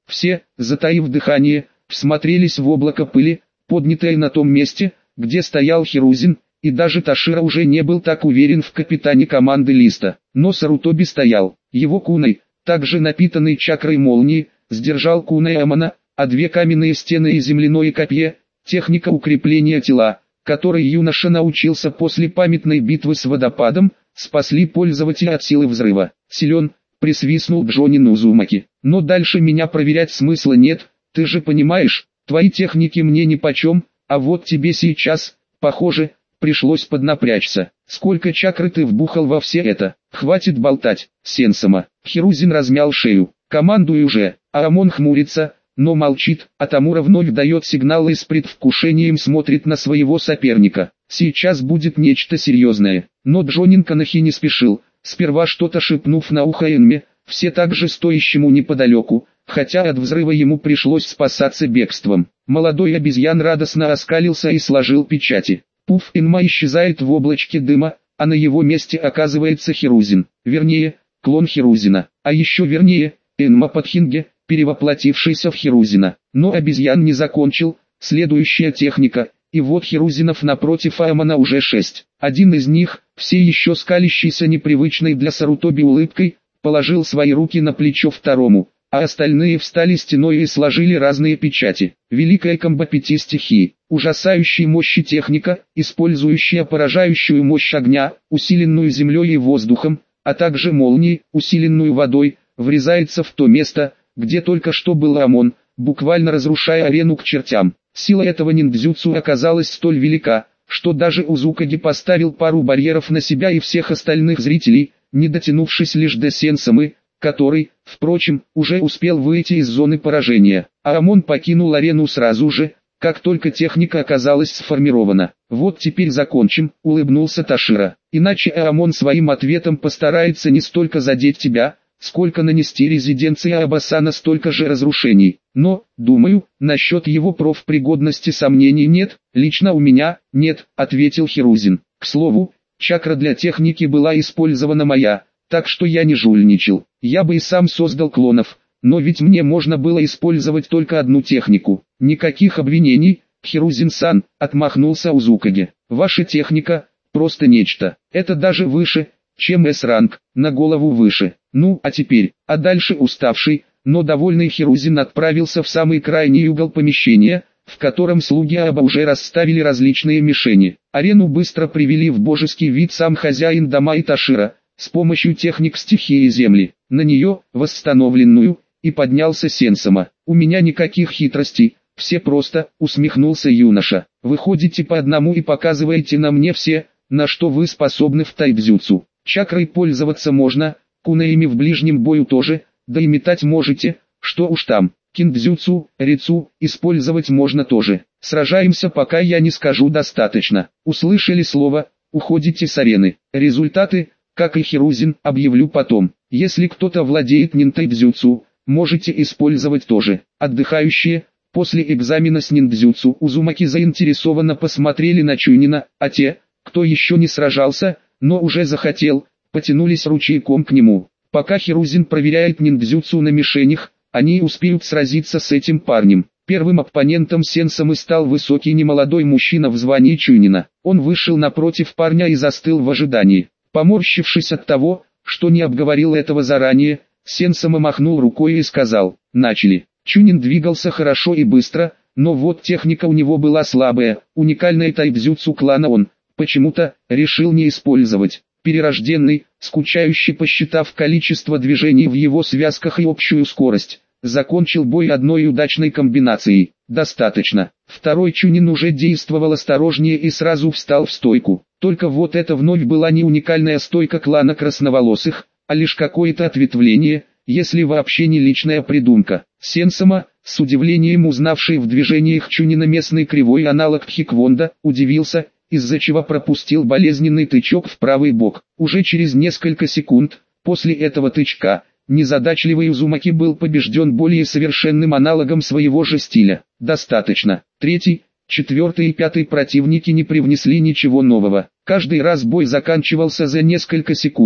Все, затаив дыхание, всмотрелись в облако пыли, поднятое на том месте, где стоял Хирузин, и даже Ташира уже не был так уверен в капитане команды Листа. Но Сарутоби стоял, его кунай, также напитанный чакрой молнии, сдержал кунай Амона, а две каменные стены и земляное копье, техника укрепления тела, которой юноша научился после памятной битвы с водопадом, спасли пользователя от силы взрыва. Силен, присвистнул Джонин Узумаки. Но дальше меня проверять смысла нет, ты же понимаешь, твои техники мне нипочем, а вот тебе сейчас, похоже, пришлось поднапрячься. Сколько чакры ты вбухал во все это? Хватит болтать, Сенсама. Хирузин размял шею. Командуй уже. Арамон хмурится, но молчит, а Тамура вновь дает сигналы и с предвкушением смотрит на своего соперника. Сейчас будет нечто серьезное. Но Джонин Канахи не спешил, сперва что-то шепнув на ухо Энме, все также стоящему неподалеку, хотя от взрыва ему пришлось спасаться бегством. Молодой обезьян радостно оскалился и сложил печати. Пуф, Энма исчезает в облачке дыма, а на его месте оказывается Хирузин. Вернее, клон Хирузина. А еще вернее, Энма Подхинге, перевоплотившийся в Хирузина. Но обезьян не закончил, следующая техника, и вот Хирузинов напротив Амона уже шесть. Один из них, все еще скалящийся непривычной для Сарутоби улыбкой, положил свои руки на плечо второму, а остальные встали стеной и сложили разные печати. Великая комбо пяти стихий, ужасающей мощи техника, использующая поражающую мощь огня, усиленную землей и воздухом, а также молнии, усиленную водой, врезается в то место, где только что был Амон, буквально разрушая арену к чертям. Сила этого ниндзюцу оказалась столь велика, что даже Узукаги поставил пару барьеров на себя и всех остальных зрителей, не дотянувшись лишь до Сенсамы, который, впрочем, уже успел выйти из зоны поражения. А Амон покинул арену сразу же, как только техника оказалась сформирована. «Вот теперь закончим», — улыбнулся Ташира. «Иначе Амон своим ответом постарается не столько задеть тебя, сколько нанести резиденции Абасана столько же разрушений. Но, думаю, насчет его профпригодности сомнений нет, лично у меня, нет», — ответил Хирузин. «К слову, чакра для техники была использована моя, так что я не жульничал. Я бы и сам создал клонов, но ведь мне можно было использовать только одну технику». «Никаких обвинений, Хирузин-сан», — отмахнулся Узукаги. «Ваша техника — просто нечто. Это даже выше, чем С-ранг, на голову выше. Ну, а теперь, а дальше уставший, но довольный Хирузин отправился в самый крайний угол помещения, в котором слуги Аба уже расставили различные мишени. Арену быстро привели в божеский вид сам хозяин дома и Ташира, с помощью техник стихии земли. На нее, восстановленную, и поднялся Сенсама. «У меня никаких хитростей, все просто», — усмехнулся юноша. «Вы ходите по одному и показываете на мне все, на что вы способны в тайбзюцу. Чакрой пользоваться можно, кунаями в ближнем бою тоже, да и метать можете, что уж там. Киндзюцу, рицу, использовать можно тоже. Сражаемся, пока я не скажу достаточно». Услышали слово, уходите с арены. Результаты, как и Хирузин, объявлю потом. Если кто-то владеет ниндзюцу, можете использовать тоже. Отдыхающие, после экзамена с ниндзюцу Узумаки заинтересованно посмотрели на Чунина, а те, кто еще не сражался, но уже захотел, потянулись ручейком к нему. Пока Хирузин проверяет ниндзюцу на мишенях, они успеют сразиться с этим парнем. Первым оппонентом Сенсамы стал высокий немолодой мужчина в звании Чунина. Он вышел напротив парня и застыл в ожидании. Поморщившись от того, что не обговорил этого заранее, Сенсама махнул рукой и сказал: «Начали». Чунин двигался хорошо и быстро, но вот техника у него была слабая, уникальная тайбзюцу клана он, почему-то, решил не использовать. Перерожденный, скучающий, посчитав количество движений в его связках и общую скорость, закончил бой одной удачной комбинацией. Достаточно. Второй Чунин уже действовал осторожнее и сразу встал в стойку. Только вот это вновь была не уникальная стойка клана красноволосых, а лишь какое-то ответвление, если вообще не личная придумка. Сенсама, с удивлением узнавший в движениях Чунина местный кривой аналог Тхиквондо, удивился, из-за чего пропустил болезненный тычок в правый бок. Уже через несколько секунд, после этого тычка, незадачливый Узумаки был побежден более совершенным аналогом своего же стиля. Достаточно. Третий, четвертый и пятый противники не привнесли ничего нового. Каждый раз бой заканчивался за несколько секунд,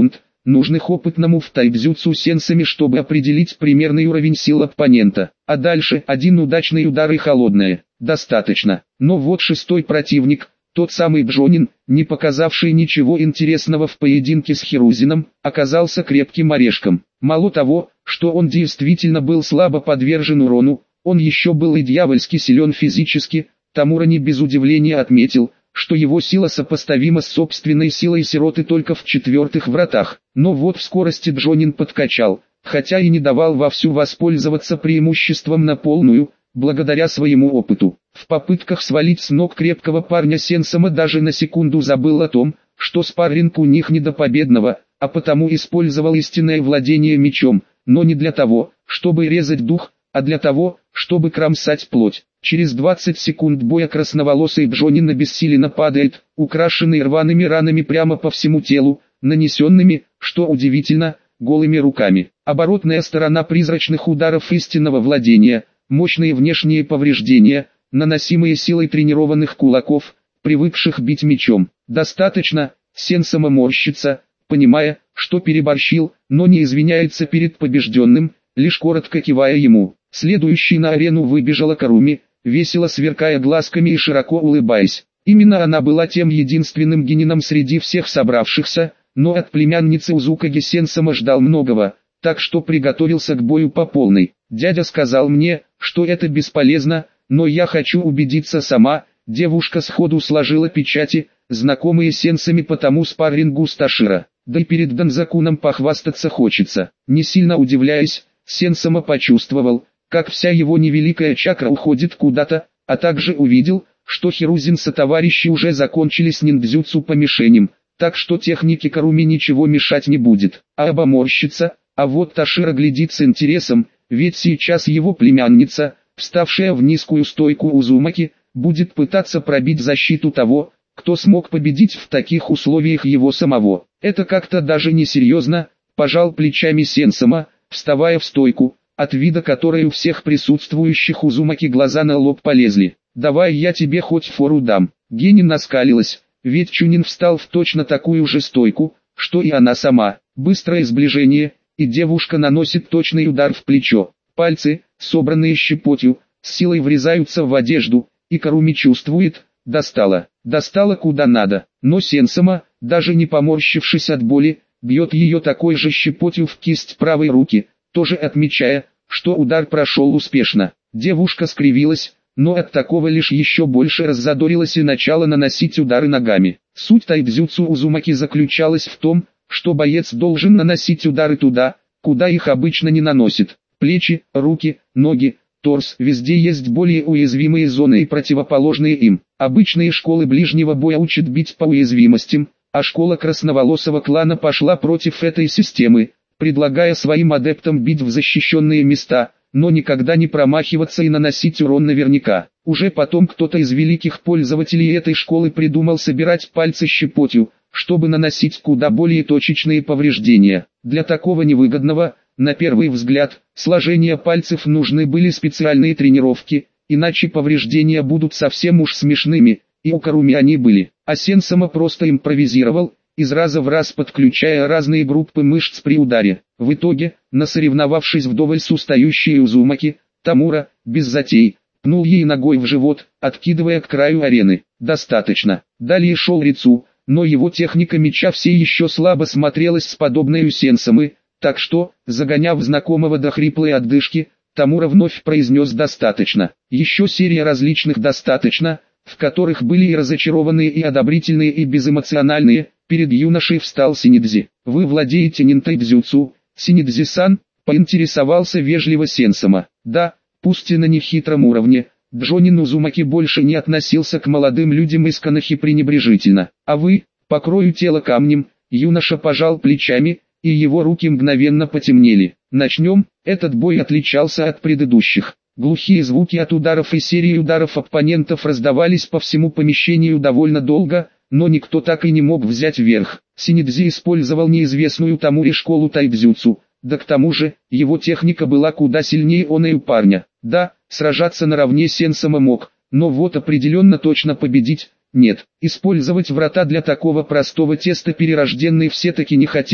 нужных опытному в тайбзюцу сенсами, чтобы определить примерный уровень сил оппонента. А дальше один удачный удар и холодное. Достаточно. Но вот шестой противник, тот самый Джонин, не показавший ничего интересного в поединке с Хирузином, оказался крепким орешком. Мало того, что он действительно был слабо подвержен урону, он еще был и дьявольски силен физически. Тамура не без удивления отметил, что его сила сопоставима с собственной силой сироты только в четвертых вратах. Но вот в скорости Джонин подкачал, хотя и не давал вовсю воспользоваться преимуществом на полную, благодаря своему опыту. В попытках свалить с ног крепкого парня Сенсома даже на секунду забыл о том, что спарринг у них не до победного, а потому использовал истинное владение мечом, но не для того, чтобы резать дух, а для того, чтобы кромсать плоть. Через двадцать секунд боя красноволосый Джонин обессиленно падает, украшенный рваными ранами прямо по всему телу, нанесенными, что удивительно, голыми руками. Оборотная сторона призрачных ударов истинного владения, мощные внешние повреждения, наносимые силой тренированных кулаков, привыкших бить мечом. Достаточно, Сенсома морщится, понимая, что переборщил, но не извиняется перед побежденным, лишь коротко кивая ему. Следующей на арену выбежала Каруми, весело сверкая глазками и широко улыбаясь. Именно она была тем единственным генином среди всех собравшихся, но от племянницы Узукаги Сенсома ждал многого, так что приготовился к бою по полной. Дядя сказал мне, что это бесполезно, но я хочу убедиться сама. Девушка сходу сложила печати, знакомые Сенсами по тому спаррингу с Ташира. Да и перед Данзакуном похвастаться хочется. Не сильно удивляясь, Сенсома почувствовал, как вся его невеликая чакра уходит куда-то, а также увидел, что Хирузин сотоварищи уже закончили с ниндзюцу по мишеням, так что технике Каруми ничего мешать не будет. А обоморщится, а вот Ташира глядит с интересом, ведь сейчас его племянница, вставшая в низкую стойку Узумаки, будет пытаться пробить защиту того, кто смог победить в таких условиях его самого. Это как-то даже несерьезно, пожал плечами Сенсома, вставая в стойку, от вида которой у всех присутствующих Узумаки глаза на лоб полезли. «Давай я тебе хоть фору дам». Генин наскалилась, ведь Чунин встал в точно такую же стойку, что и она сама. Быстрое сближение, и девушка наносит точный удар в плечо. Пальцы, собранные щепотью, с силой врезаются в одежду, и Каруми чувствует, достала, достала куда надо. Но Сенсома, даже не поморщившись от боли, бьет ее такой же щепотью в кисть правой руки, тоже отмечая, что удар прошел успешно. Девушка скривилась, но от такого лишь еще больше раззадорилась и начала наносить удары ногами. Суть тайбзюцу Узумаки заключалась в том, что боец должен наносить удары туда, куда их обычно не наносит. Плечи, руки, ноги, торс, везде есть более уязвимые зоны и противоположные им. Обычные школы ближнего боя учат бить по уязвимостям, а школа красноволосого клана пошла против этой системы, предлагая своим адептам бить в защищенные места, но никогда не промахиваться и наносить урон наверняка. Уже потом кто-то из великих пользователей этой школы придумал собирать пальцы щепотью, чтобы наносить куда более точечные повреждения. Для такого невыгодного, на первый взгляд, сложения пальцев нужны были специальные тренировки, иначе повреждения будут совсем уж смешными, и у Каруми они были. А Сенсома просто импровизировал, из раза в раз подключая разные группы мышц при ударе. В итоге, насоревновавшись вдоволь с устающей Узумаки, Тамура, без затей, пнул ей ногой в живот, откидывая к краю арены. Достаточно. Далее шел Рицу, но его техника меча все еще слабо смотрелась с подобной Сенсомы, так что, загоняв знакомого до хриплой отдышки, Тамура вновь произнес «достаточно». Еще серия различных «достаточно», в которых были и разочарованные, и одобрительные, и безэмоциональные. Перед юношей встал Синидзи. «Вы владеете ниндзюцу, Синидзи-сан?» — поинтересовался вежливо Сенсома. «Да, пусть и на нехитром уровне». Джонин Узумаки больше не относился к молодым людям из Канахи пренебрежительно. «А вы?» — покрою тело камнем. Юноша пожал плечами, и его руки мгновенно потемнели. «Начнем». Этот бой отличался от предыдущих. Глухие звуки от ударов и серии ударов оппонентов раздавались по всему помещению довольно долго, но никто так и не мог взять верх. Синидзи использовал неизвестную Тамуре школу тайбзюцу, да к тому же, его техника была куда сильнее оной парня. Да, сражаться наравне с Сенсома мог, но вот определенно точно победить – нет. Использовать врата для такого простого теста перерожденный все-таки не хотел,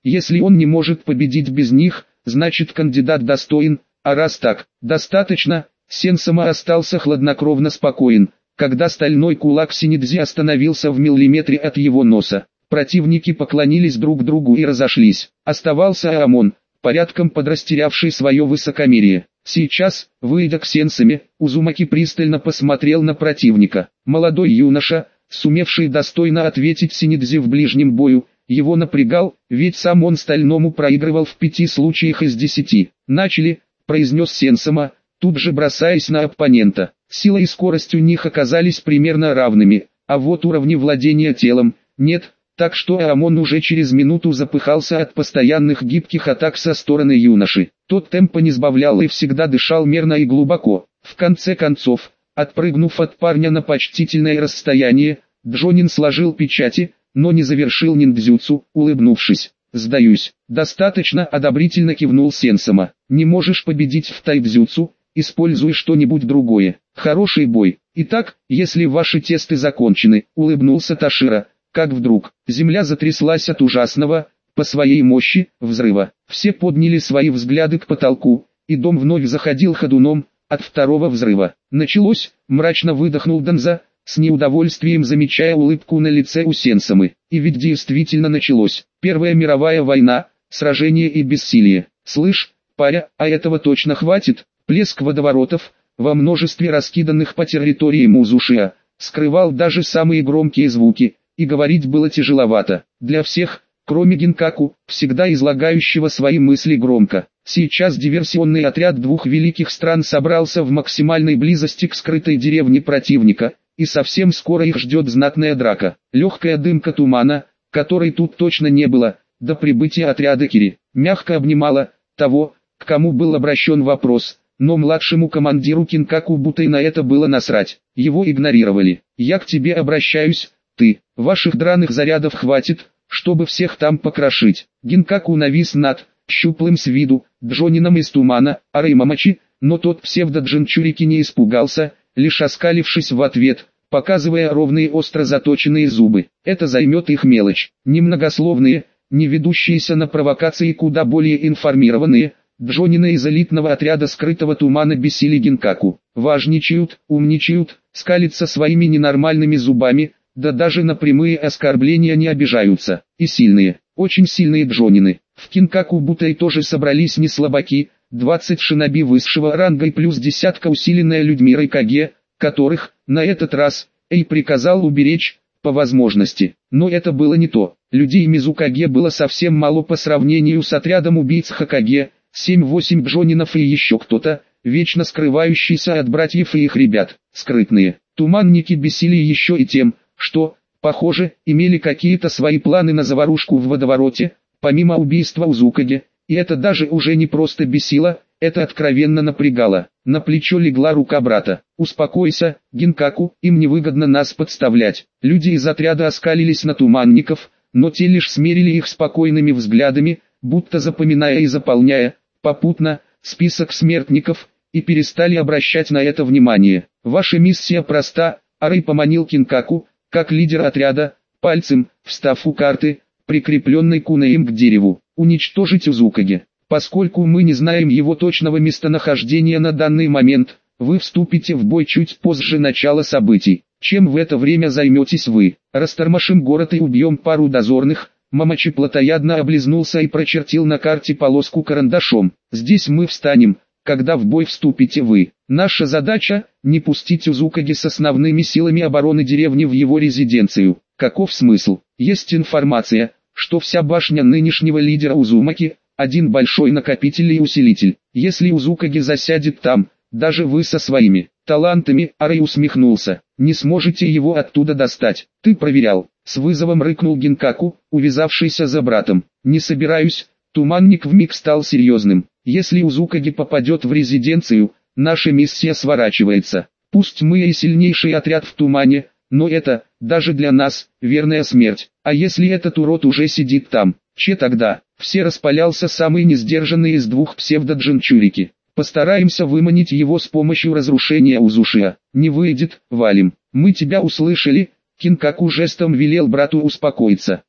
Если он не может победить без них, значит кандидат достоин, а раз так, достаточно. Сенсама остался хладнокровно спокоен, когда стальной кулак Синидзи остановился в миллиметре от его носа. Противники поклонились друг другу и разошлись. Оставался Аамон, порядком подрастерявший свое высокомерие. Сейчас, выйдя к Сенсаме, Узумаки пристально посмотрел на противника. Молодой юноша, сумевший достойно ответить Синидзи в ближнем бою, его напрягал, ведь сам он стальному проигрывал в пяти случаях из десяти. «Начали», — произнес Сенсама, тут же бросаясь на оппонента. Сила и скорость у них оказались примерно равными, а вот уровни владения телом — нет, так что Аамон уже через минуту запыхался от постоянных гибких атак со стороны юноши. Тот темпа не сбавлял и всегда дышал мерно и глубоко. В конце концов, отпрыгнув от парня на почтительное расстояние, Джонин сложил печати, но не завершил ниндзюцу, улыбнувшись. «Сдаюсь». «Достаточно», — одобрительно кивнул Сенсама. «Не можешь победить в тайцзюцу? Используй что-нибудь другое. Хороший бой. Итак, если ваши тесты закончены», — улыбнулся Ташира, как вдруг земля затряслась от ужасного, по своей мощи, взрыва. Все подняли свои взгляды к потолку, и дом вновь заходил ходуном от второго взрыва. «Началось», — мрачно выдохнул Данза, с неудовольствием замечая улыбку на лице у Сенсамы. И ведь действительно началось. Первая мировая война, сражение и бессилие. «Слышь, паря, а этого точно хватит?» Плеск водоворотов, во множестве раскиданных по территории Музушиа, скрывал даже самые громкие звуки, и говорить было тяжеловато. Для всех, кроме Гинкаку, всегда излагающего свои мысли громко. Сейчас диверсионный отряд двух великих стран собрался в максимальной близости к скрытой деревне противника, и совсем скоро их ждет знатная драка. Легкая дымка тумана, которой тут точно не было, до прибытия отряда Кири, мягко обнимала того, к кому был обращен вопрос. Но младшему командиру Кинкаку будто и на это было насрать. Его игнорировали. «Я к тебе обращаюсь, ты. Ваших драных зарядов хватит, чтобы всех там покрошить». Гинкаку навис над, щуплым с виду, Джонином из тумана, Араймамачи, но тот псевдо-джинчурики не испугался, лишь оскалившись в ответ, показывая ровные остро заточенные зубы. Это займет их мелочь. Немногословные, не ведущиеся на провокации куда более информированные, Джонина из элитного отряда скрытого тумана бесили Гинкаку. Важничают, умничают, скалятся своими ненормальными зубами, да даже на прямые оскорбления не обижаются. И сильные, очень сильные Джонины. В Кинкаку Бутай тоже собрались не слабаки, двадцать шиноби высшего ранга и плюс десятка усиленная Людмирой Каге, которых, на этот раз, Эй приказал уберечь, по возможности. Но это было не то. Людей Мизукаге было совсем мало по сравнению с отрядом убийц Хокаге, семь-восемь Джонинов и еще кто-то, вечно скрывающийся от братьев и их ребят, скрытные. Туманники бесили еще и тем, что, похоже, имели какие-то свои планы на заварушку в водовороте, помимо убийства Узукаге, и это даже уже не просто бесило, это откровенно напрягало. На плечо легла рука брата. «Успокойся, Гинкаку, им невыгодно нас подставлять». Люди из отряда оскалились на туманников, но те лишь смерили их спокойными взглядами, будто запоминая и заполняя, попутно, список смертников, и перестали обращать на это внимание. «Ваша миссия проста», — Арэй поманил Кинкаку, как лидер отряда, пальцем, встав у карты, прикрепленной кунаем к дереву, уничтожить Узукаге. Поскольку мы не знаем его точного местонахождения на данный момент, вы вступите в бой чуть позже начала событий. Чем в это время займетесь вы? Растормошим город и убьем пару дозорных. Мамачи плотоядно облизнулся и прочертил на карте полоску карандашом. Здесь мы встанем, когда в бой вступите вы. Наша задача – не пустить Узукаге с основными силами обороны деревни в его резиденцию. Каков смысл? Есть информация, что вся башня нынешнего лидера Узумаки – один большой накопитель и усилитель. Если Узукаге засядет там, даже вы со своими талантами, Арэй усмехнулся, не сможете его оттуда достать. Ты проверял? С вызовом рыкнул Гинкаку, увязавшийся за братом. Не собираюсь. Туманник вмиг стал серьезным. Если Узукаге попадет в резиденцию, наша миссия сворачивается. Пусть мы и сильнейший отряд в тумане, но это, даже для нас, верная смерть. А если этот урод уже сидит там, че тогда? Все распалялся самый несдержанный из двух псевдо-джинчурики. Постараемся выманить его с помощью разрушения Узушиа. Не выйдет, валим. Мы тебя услышали. Кинкаку жестом велел брату успокоиться.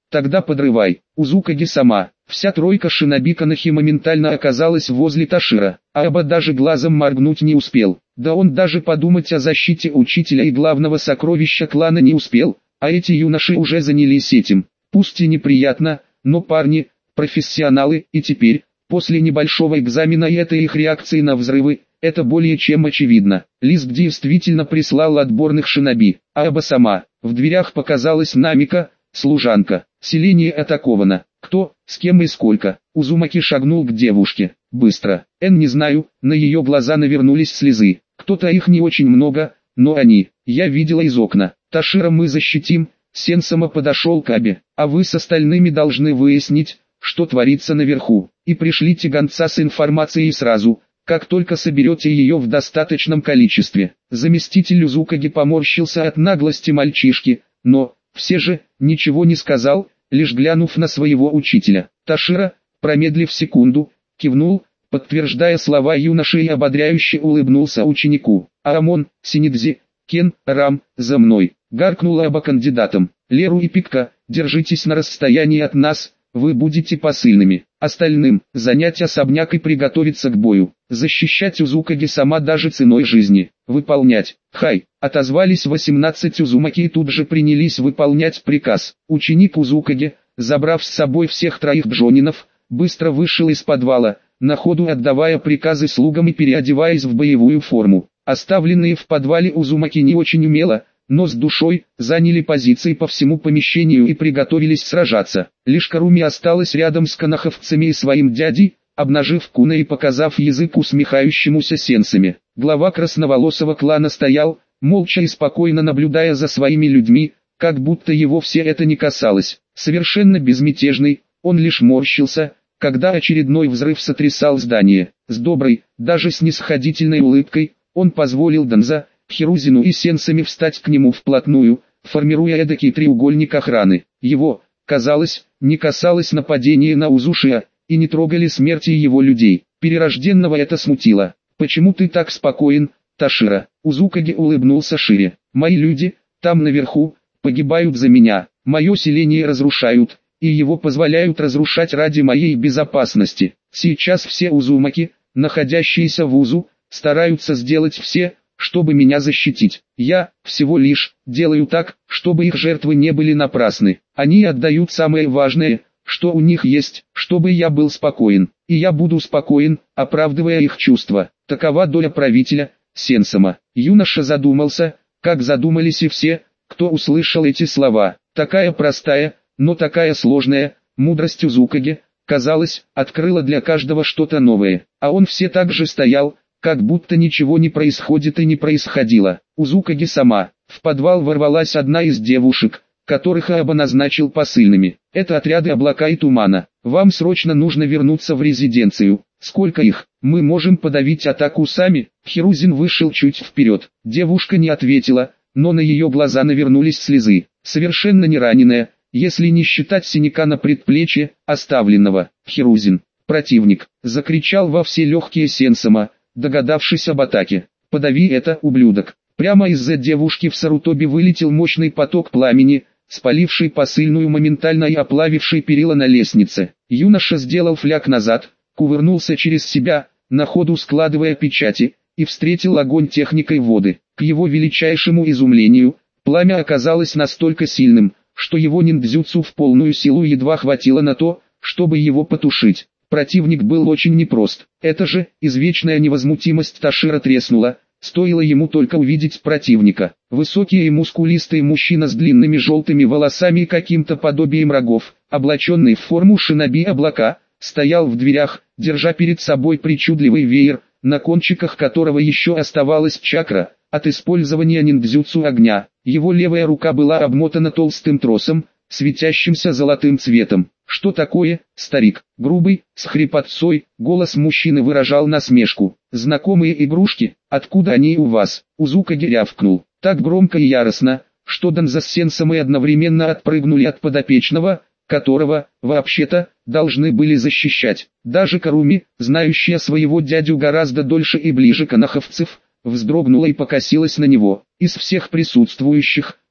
Тогда подрывай. Узукаги сама. Вся тройка шиноби Канахи моментально оказалась возле Ташира. Аба даже глазом моргнуть не успел. Да он даже подумать о защите учителя и главного сокровища клана не успел, а эти юноши уже занялись этим. Пусть и неприятно, но парни, профессионалы, и теперь, после небольшого экзамена и этой их реакции на взрывы, это более чем очевидно. Лиск действительно прислал отборных шиноби, а Аба сама. В дверях показалась Намика, служанка. Селение атаковано. Кто, с кем и сколько? Узумаки шагнул к девушке. Быстро. Эн не знаю, на ее глаза навернулись слезы. Кто-то их не очень много, но они. Я видела из окна. Ташира мы защитим. Сенсама подошел к Абе. А вы с остальными должны выяснить, что творится наверху. И пришлите гонца с информацией сразу, как только соберете ее в достаточном количестве. Заместитель Узукаги поморщился от наглости мальчишки, но, все же, ничего не сказал, лишь глянув на своего учителя. Ташира, промедлив секунду, кивнул, подтверждая слова юноши и ободряюще улыбнулся ученику. Арамон, Синидзи, Кен, Рам, за мной. Гаркнула оба кандидатам. Леру и Пикка, держитесь на расстоянии от нас, вы будете посыльными. Остальным, занять особняк и приготовиться к бою. Защищать Узукаги сама даже ценой жизни. Выполнять. Хай, отозвались восемнадцать Узумаки и тут же принялись выполнять приказ. Ученик Узукаги, забрав с собой всех троих бджонинов, быстро вышел из подвала, на ходу отдавая приказы слугам и переодеваясь в боевую форму. Оставленные в подвале Узумаки не очень умело, но с душой, заняли позиции по всему помещению и приготовились сражаться. Лишь Каруми осталась рядом с канаховцами и своим дядей, обнажив куна и показав язык усмехающемуся сенсами. Глава красноволосого клана стоял, молча и спокойно наблюдая за своими людьми, как будто его все это не касалось. Совершенно безмятежный, он лишь морщился, когда очередной взрыв сотрясал здание. С доброй, даже снисходительной улыбкой, он позволил Данза, Хирузину и сенсами встать к нему вплотную, формируя эдакий треугольник охраны. Его, казалось, не касалось нападения на Узушия, и не трогали смерти его людей. Перерожденного это смутило. «Почему ты так спокоен, Ташира?» Узукаги улыбнулся шире. «Мои люди, там наверху, погибают за меня. Мое селение разрушают, и его позволяют разрушать ради моей безопасности. Сейчас все Узумаки, находящиеся в Узу, стараются сделать все, чтобы меня защитить. Я, всего лишь, делаю так, чтобы их жертвы не были напрасны. Они отдают самое важное, что у них есть, чтобы я был спокоен. И я буду спокоен, оправдывая их чувства. Такова доля правителя, Сенсама». Юноша задумался, как задумались и все, кто услышал эти слова. Такая простая, но такая сложная, мудрость Узукаги, казалось, открыла для каждого что-то новое. А он все так же стоял, как будто ничего не происходит и не происходило. Узукаги сама. В подвал ворвалась одна из девушек, которых Аба назначил посыльными. Это отряды облака и тумана. Вам срочно нужно вернуться в резиденцию. Сколько их? Мы можем подавить атаку сами. Хирузин вышел чуть вперед. Девушка не ответила, но на ее глаза навернулись слезы. Совершенно не раненая, если не считать синяка на предплечье, оставленного. Хирузин. Противник. Закричал во все легкие Сенсама, догадавшись об атаке. «Подави это, ублюдок!» Прямо из-за девушки в Сарутобе вылетел мощный поток пламени, спаливший посыльную моментально и оплавивший перила на лестнице. Юноша сделал фляг назад, кувырнулся через себя, на ходу складывая печати, и встретил огонь техникой воды. К его величайшему изумлению, пламя оказалось настолько сильным, что его ниндзюцу в полную силу едва хватило на то, чтобы его потушить. Противник был очень непрост. Это же, извечная невозмутимость Ташира треснула, стоило ему только увидеть противника. Высокий и мускулистый мужчина с длинными желтыми волосами и каким-то подобием рогов, облаченный в форму шиноби облака, стоял в дверях, держа перед собой причудливый веер, на кончиках которого еще оставалась чакра, от использования ниндзюцу огня. Его левая рука была обмотана толстым тросом, светящимся золотым цветом. «Что такое, старик?» Грубый, с хрипотцой, голос мужчины выражал насмешку. «Знакомые игрушки? Откуда они у вас?» Узукаги рявкнул, так громко и яростно, что Данза с Сенсамой одновременно отпрыгнули от подопечного, которого, вообще-то, должны были защищать. Даже Каруми, знающая своего дядю гораздо дольше и ближе канаховцев, вздрогнула и покосилась на него. Из всех присутствующих,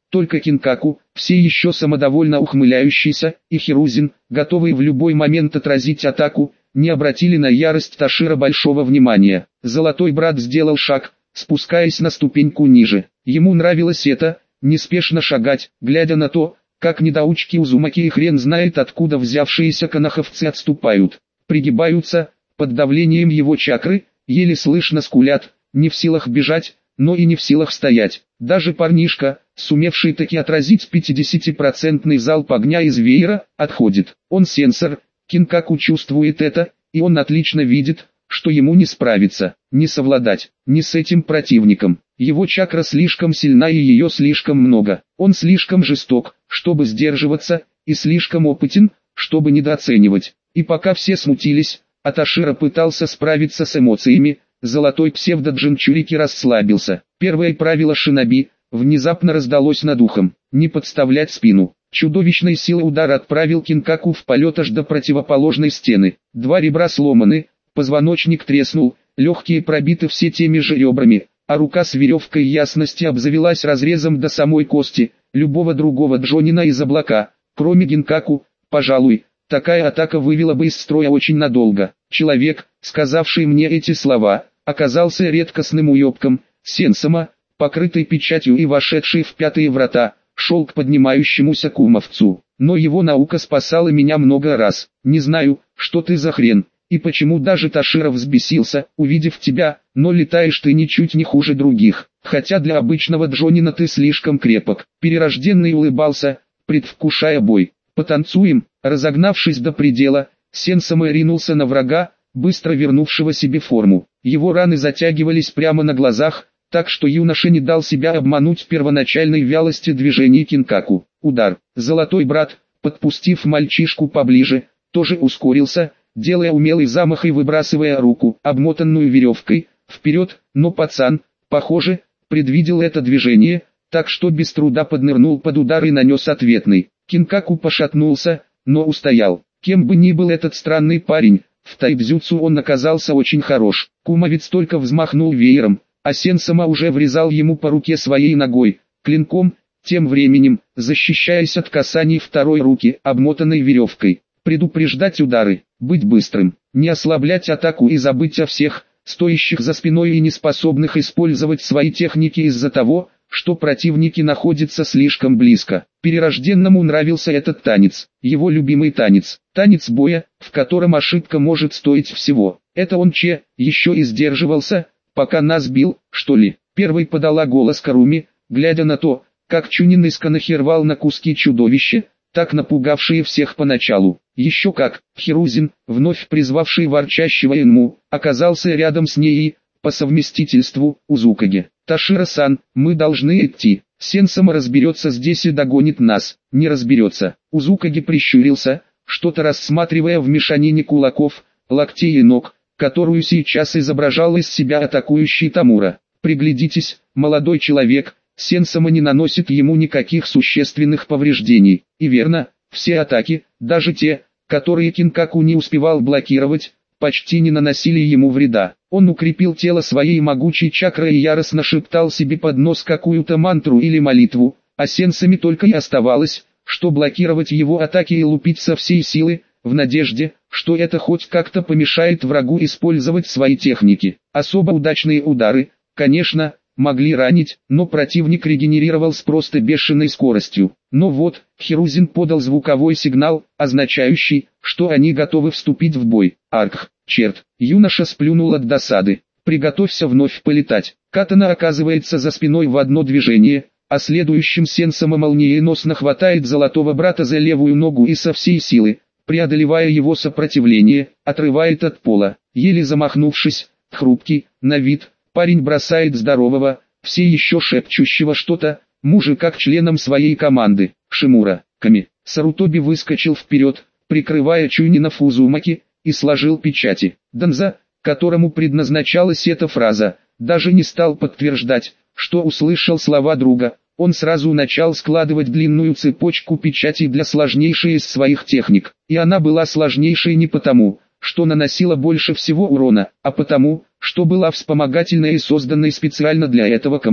Только Кинкаку, все еще самодовольно ухмыляющийся, и Хирузин, готовые в любой момент отразить атаку, не обратили на ярость Ташира большого внимания. Золотой брат сделал шаг, спускаясь на ступеньку ниже. Ему нравилось это, неспешно шагать, глядя на то, как недоучки Узумаки и хрен знает откуда взявшиеся канаховцы отступают, пригибаются, под давлением его чакры, еле слышно скулят, не в силах бежать, но и не в силах стоять. Даже парнишка, сумевший таки отразить пятидесятипроцентный залп огня из веера, отходит. Он сенсор, Кинкаку чувствует это, и он отлично видит, что ему не справиться, не совладать, ни с этим противником. Его чакра слишком сильна и ее слишком много. Он слишком жесток, чтобы сдерживаться, и слишком опытен, чтобы недооценивать. И пока все смутились, а Ташира пытался справиться с эмоциями, золотой псевдо-джинчурики расслабился. Первое правило шиноби внезапно раздалось над ухом: не подставлять спину. Чудовищной силы удар отправил Кинкаку в полет аж до противоположной стены. Два ребра сломаны, позвоночник треснул, легкие пробиты все теми же ребрами, а рука с веревкой ясности обзавелась разрезом до самой кости. Любого другого джонина из облака, кроме Гинкаку, пожалуй, такая атака вывела бы из строя очень надолго. Человек, сказавший мне эти слова, оказался редкостным уебком. Сенсома, покрытый печатью и вошедший в пятые врата, шел к поднимающемуся кумовцу. Но его наука спасала меня много раз. Не знаю, что ты за хрен, и почему даже Ташира взбесился, увидев тебя, но летаешь ты ничуть не хуже других. Хотя для обычного джонина ты слишком крепок. Перерожденный улыбался, предвкушая бой. Потанцуем. Разогнавшись до предела, Сенсома ринулся на врага, быстро вернувшего себе форму. Его раны затягивались прямо на глазах, так что юноша не дал себя обмануть первоначальной вялости движений Кинкаку. Удар. Золотой брат, подпустив мальчишку поближе, тоже ускорился, делая умелый замах и выбрасывая руку, обмотанную веревкой, вперед, но пацан, похоже, предвидел это движение, так что без труда поднырнул под удар и нанес ответный. Кинкаку пошатнулся, но устоял. Кем бы ни был этот странный парень, в тайбзюцу он оказался очень хорош. Кумовец только взмахнул веером, а Сенсома уже врезал ему по руке своей ногой, клинком, тем временем, защищаясь от касаний второй руки, обмотанной веревкой. Предупреждать удары, быть быстрым, не ослаблять атаку и забыть о всех, стоящих за спиной и не способных использовать свои техники из-за того, что противники находятся слишком близко. Перерожденному нравился этот танец, его любимый танец, танец боя, в котором ошибка может стоить всего. Это он че, еще и сдерживался, пока нас бил, что ли? Первой подала голос Каруми, глядя на то, как Чунин исконохи рвал на куски чудовище, так напугавшие всех поначалу. Еще как, Хирузин, вновь призвавший ворчащего Энму, оказался рядом с ней и, по совместительству, Узукаги. Ташира-сан, мы должны идти. Сенсома разберется здесь и догонит нас. Не разберется. Узукаги прищурился, что-то рассматривая в мешанине кулаков, локтей и ног, которую сейчас изображал из себя атакующий Тамура. Приглядитесь, молодой человек, Сенсома не наносит ему никаких существенных повреждений. И верно, все атаки, даже те, которые Кинкаку не успевал блокировать, почти не наносили ему вреда. Он укрепил тело своей могучей чакрой и яростно шептал себе под нос какую-то мантру или молитву, а Сенсоме только и оставалось, что блокировать его атаки и лупить со всей силы, в надежде, что это хоть как-то помешает врагу использовать свои техники. Особо удачные удары, конечно, могли ранить, но противник регенерировал с просто бешеной скоростью. Но вот, Хирузин подал звуковой сигнал, означающий, что они готовы вступить в бой. Арх, черт, юноша сплюнул от досады. Приготовься вновь полетать. Катана оказывается за спиной в одно движение, а следующим Сенсома молниеносно хватает золотого брата за левую ногу и со всей силы, преодолевая его сопротивление, отрывает от пола. Еле замахнувшись, хрупкий, на вид, парень бросает здорового, все еще шепчущего что-то, мужика к членам своей команды. Шимура, Ками. Сарутоби выскочил вперед, прикрывая Чунина Фузумаки, и сложил печати. Данза, которому предназначалась эта фраза, даже не стал подтверждать, что услышал слова друга. Он сразу начал складывать длинную цепочку печатей для сложнейшей из своих техник. И она была сложнейшей не потому, что наносила больше всего урона, а потому, что была вспомогательной и созданной специально для этого комбо.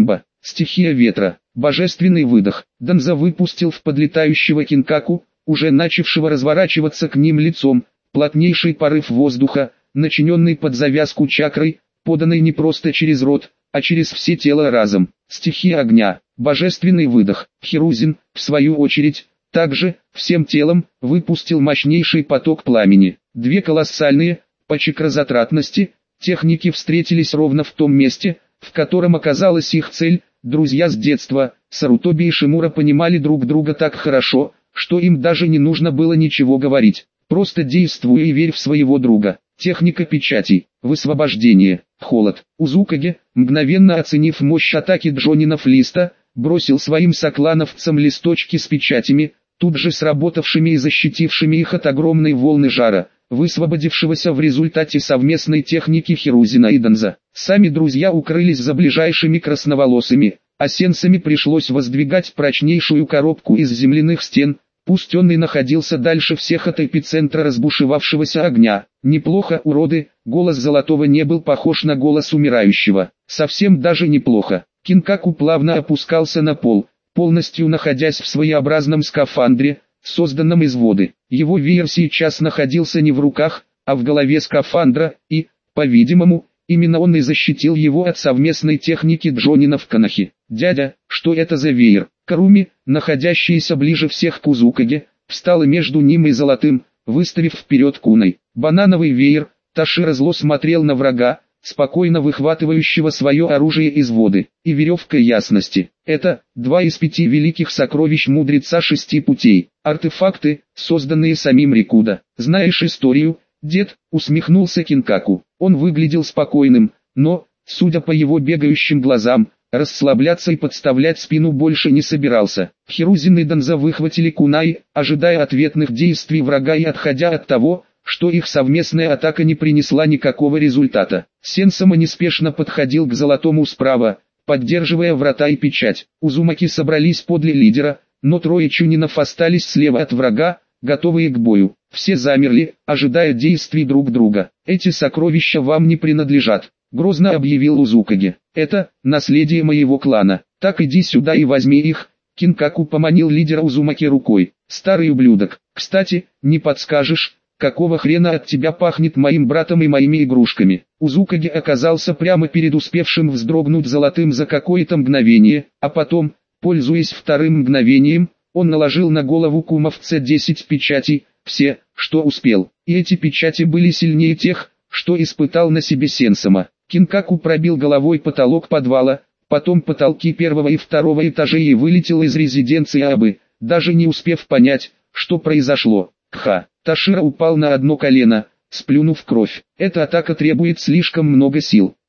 Стихия ветра. Божественный выдох. Данза выпустил в подлетающего Кинкаку, уже начавшего разворачиваться к ним лицом, плотнейший порыв воздуха, начиненный под завязку чакрой, поданный не просто через рот, а через все тело разом. Стихия огня. Божественный выдох. Хирузин, в свою очередь, также, всем телом, выпустил мощнейший поток пламени. Две колоссальные, по чакразатратности, техники встретились ровно в том месте, в котором оказалась их цель. Друзья с детства, Сарутоби и Шимура понимали друг друга так хорошо, что им даже не нужно было ничего говорить. Просто действуй и верь в своего друга. Техника печатей. Высвобождение. Холод. Узукаге, мгновенно оценив мощь атаки Джонинов листа, бросил своим соклановцам листочки с печатями, тут же сработавшими и защитившими их от огромной волны жара, высвободившегося в результате совместной техники Хирузина и Данза. Сами друзья укрылись за ближайшими красноволосыми, а сенсами пришлось воздвигать прочнейшую коробку из земляных стен, пусть он и находился дальше всех от эпицентра разбушевавшегося огня. Неплохо, уроды, голос Золотого не был похож на голос умирающего. Совсем даже неплохо. Кинкаку плавно опускался на пол, полностью находясь в своеобразном скафандре, созданном из воды. Его веер сейчас находился не в руках, а в голове скафандра, и, по-видимому, именно он и защитил его от совместной техники Джонина в Канахи. «Дядя, что это за веер?» Каруми, находящаяся ближе всех к Узукаге, встала между ним и Золотым, выставив вперед куной. Банановый веер. Ташира зло смотрел на врага, спокойно выхватывающего свое оружие из воды, и веревка ясности. Это два из пяти великих сокровищ мудреца шести путей, артефакты, созданные самим Рикуда. «Знаешь историю, дед?» — усмехнулся Кинкаку. Он выглядел спокойным, но, судя по его бегающим глазам, расслабляться и подставлять спину больше не собирался. Хирузин и Данза выхватили кунай, ожидая ответных действий врага и отходя от того, что их совместная атака не принесла никакого результата. Сенсама неспешно подходил к Золотому справа, поддерживая врата и печать. Узумаки собрались подле лидера, но трое чунинов остались слева от врага, готовые к бою. Все замерли, ожидая действий друг друга. «Эти сокровища вам не принадлежат», — грозно объявил Узукаге. «Это наследие моего клана. Так иди сюда и возьми их». Кинкаку поманил лидера Узумаки рукой. «Старый ублюдок, кстати, не подскажешь, какого хрена от тебя пахнет моим братом и моими игрушками?» Узукаге оказался прямо перед успевшим вздрогнуть Золотым за какое-то мгновение, а потом, пользуясь вторым мгновением, он наложил на голову кумовца десять печатей, все, что успел. И эти печати были сильнее тех, что испытал на себе Сенсама. Кинкаку пробил головой потолок подвала, потом потолки первого и второго этажей и вылетел из резиденции Абы, даже не успев понять, что произошло. Кха! Ташира упал на одно колено, сплюнув кровь. Эта атака требует слишком много сил.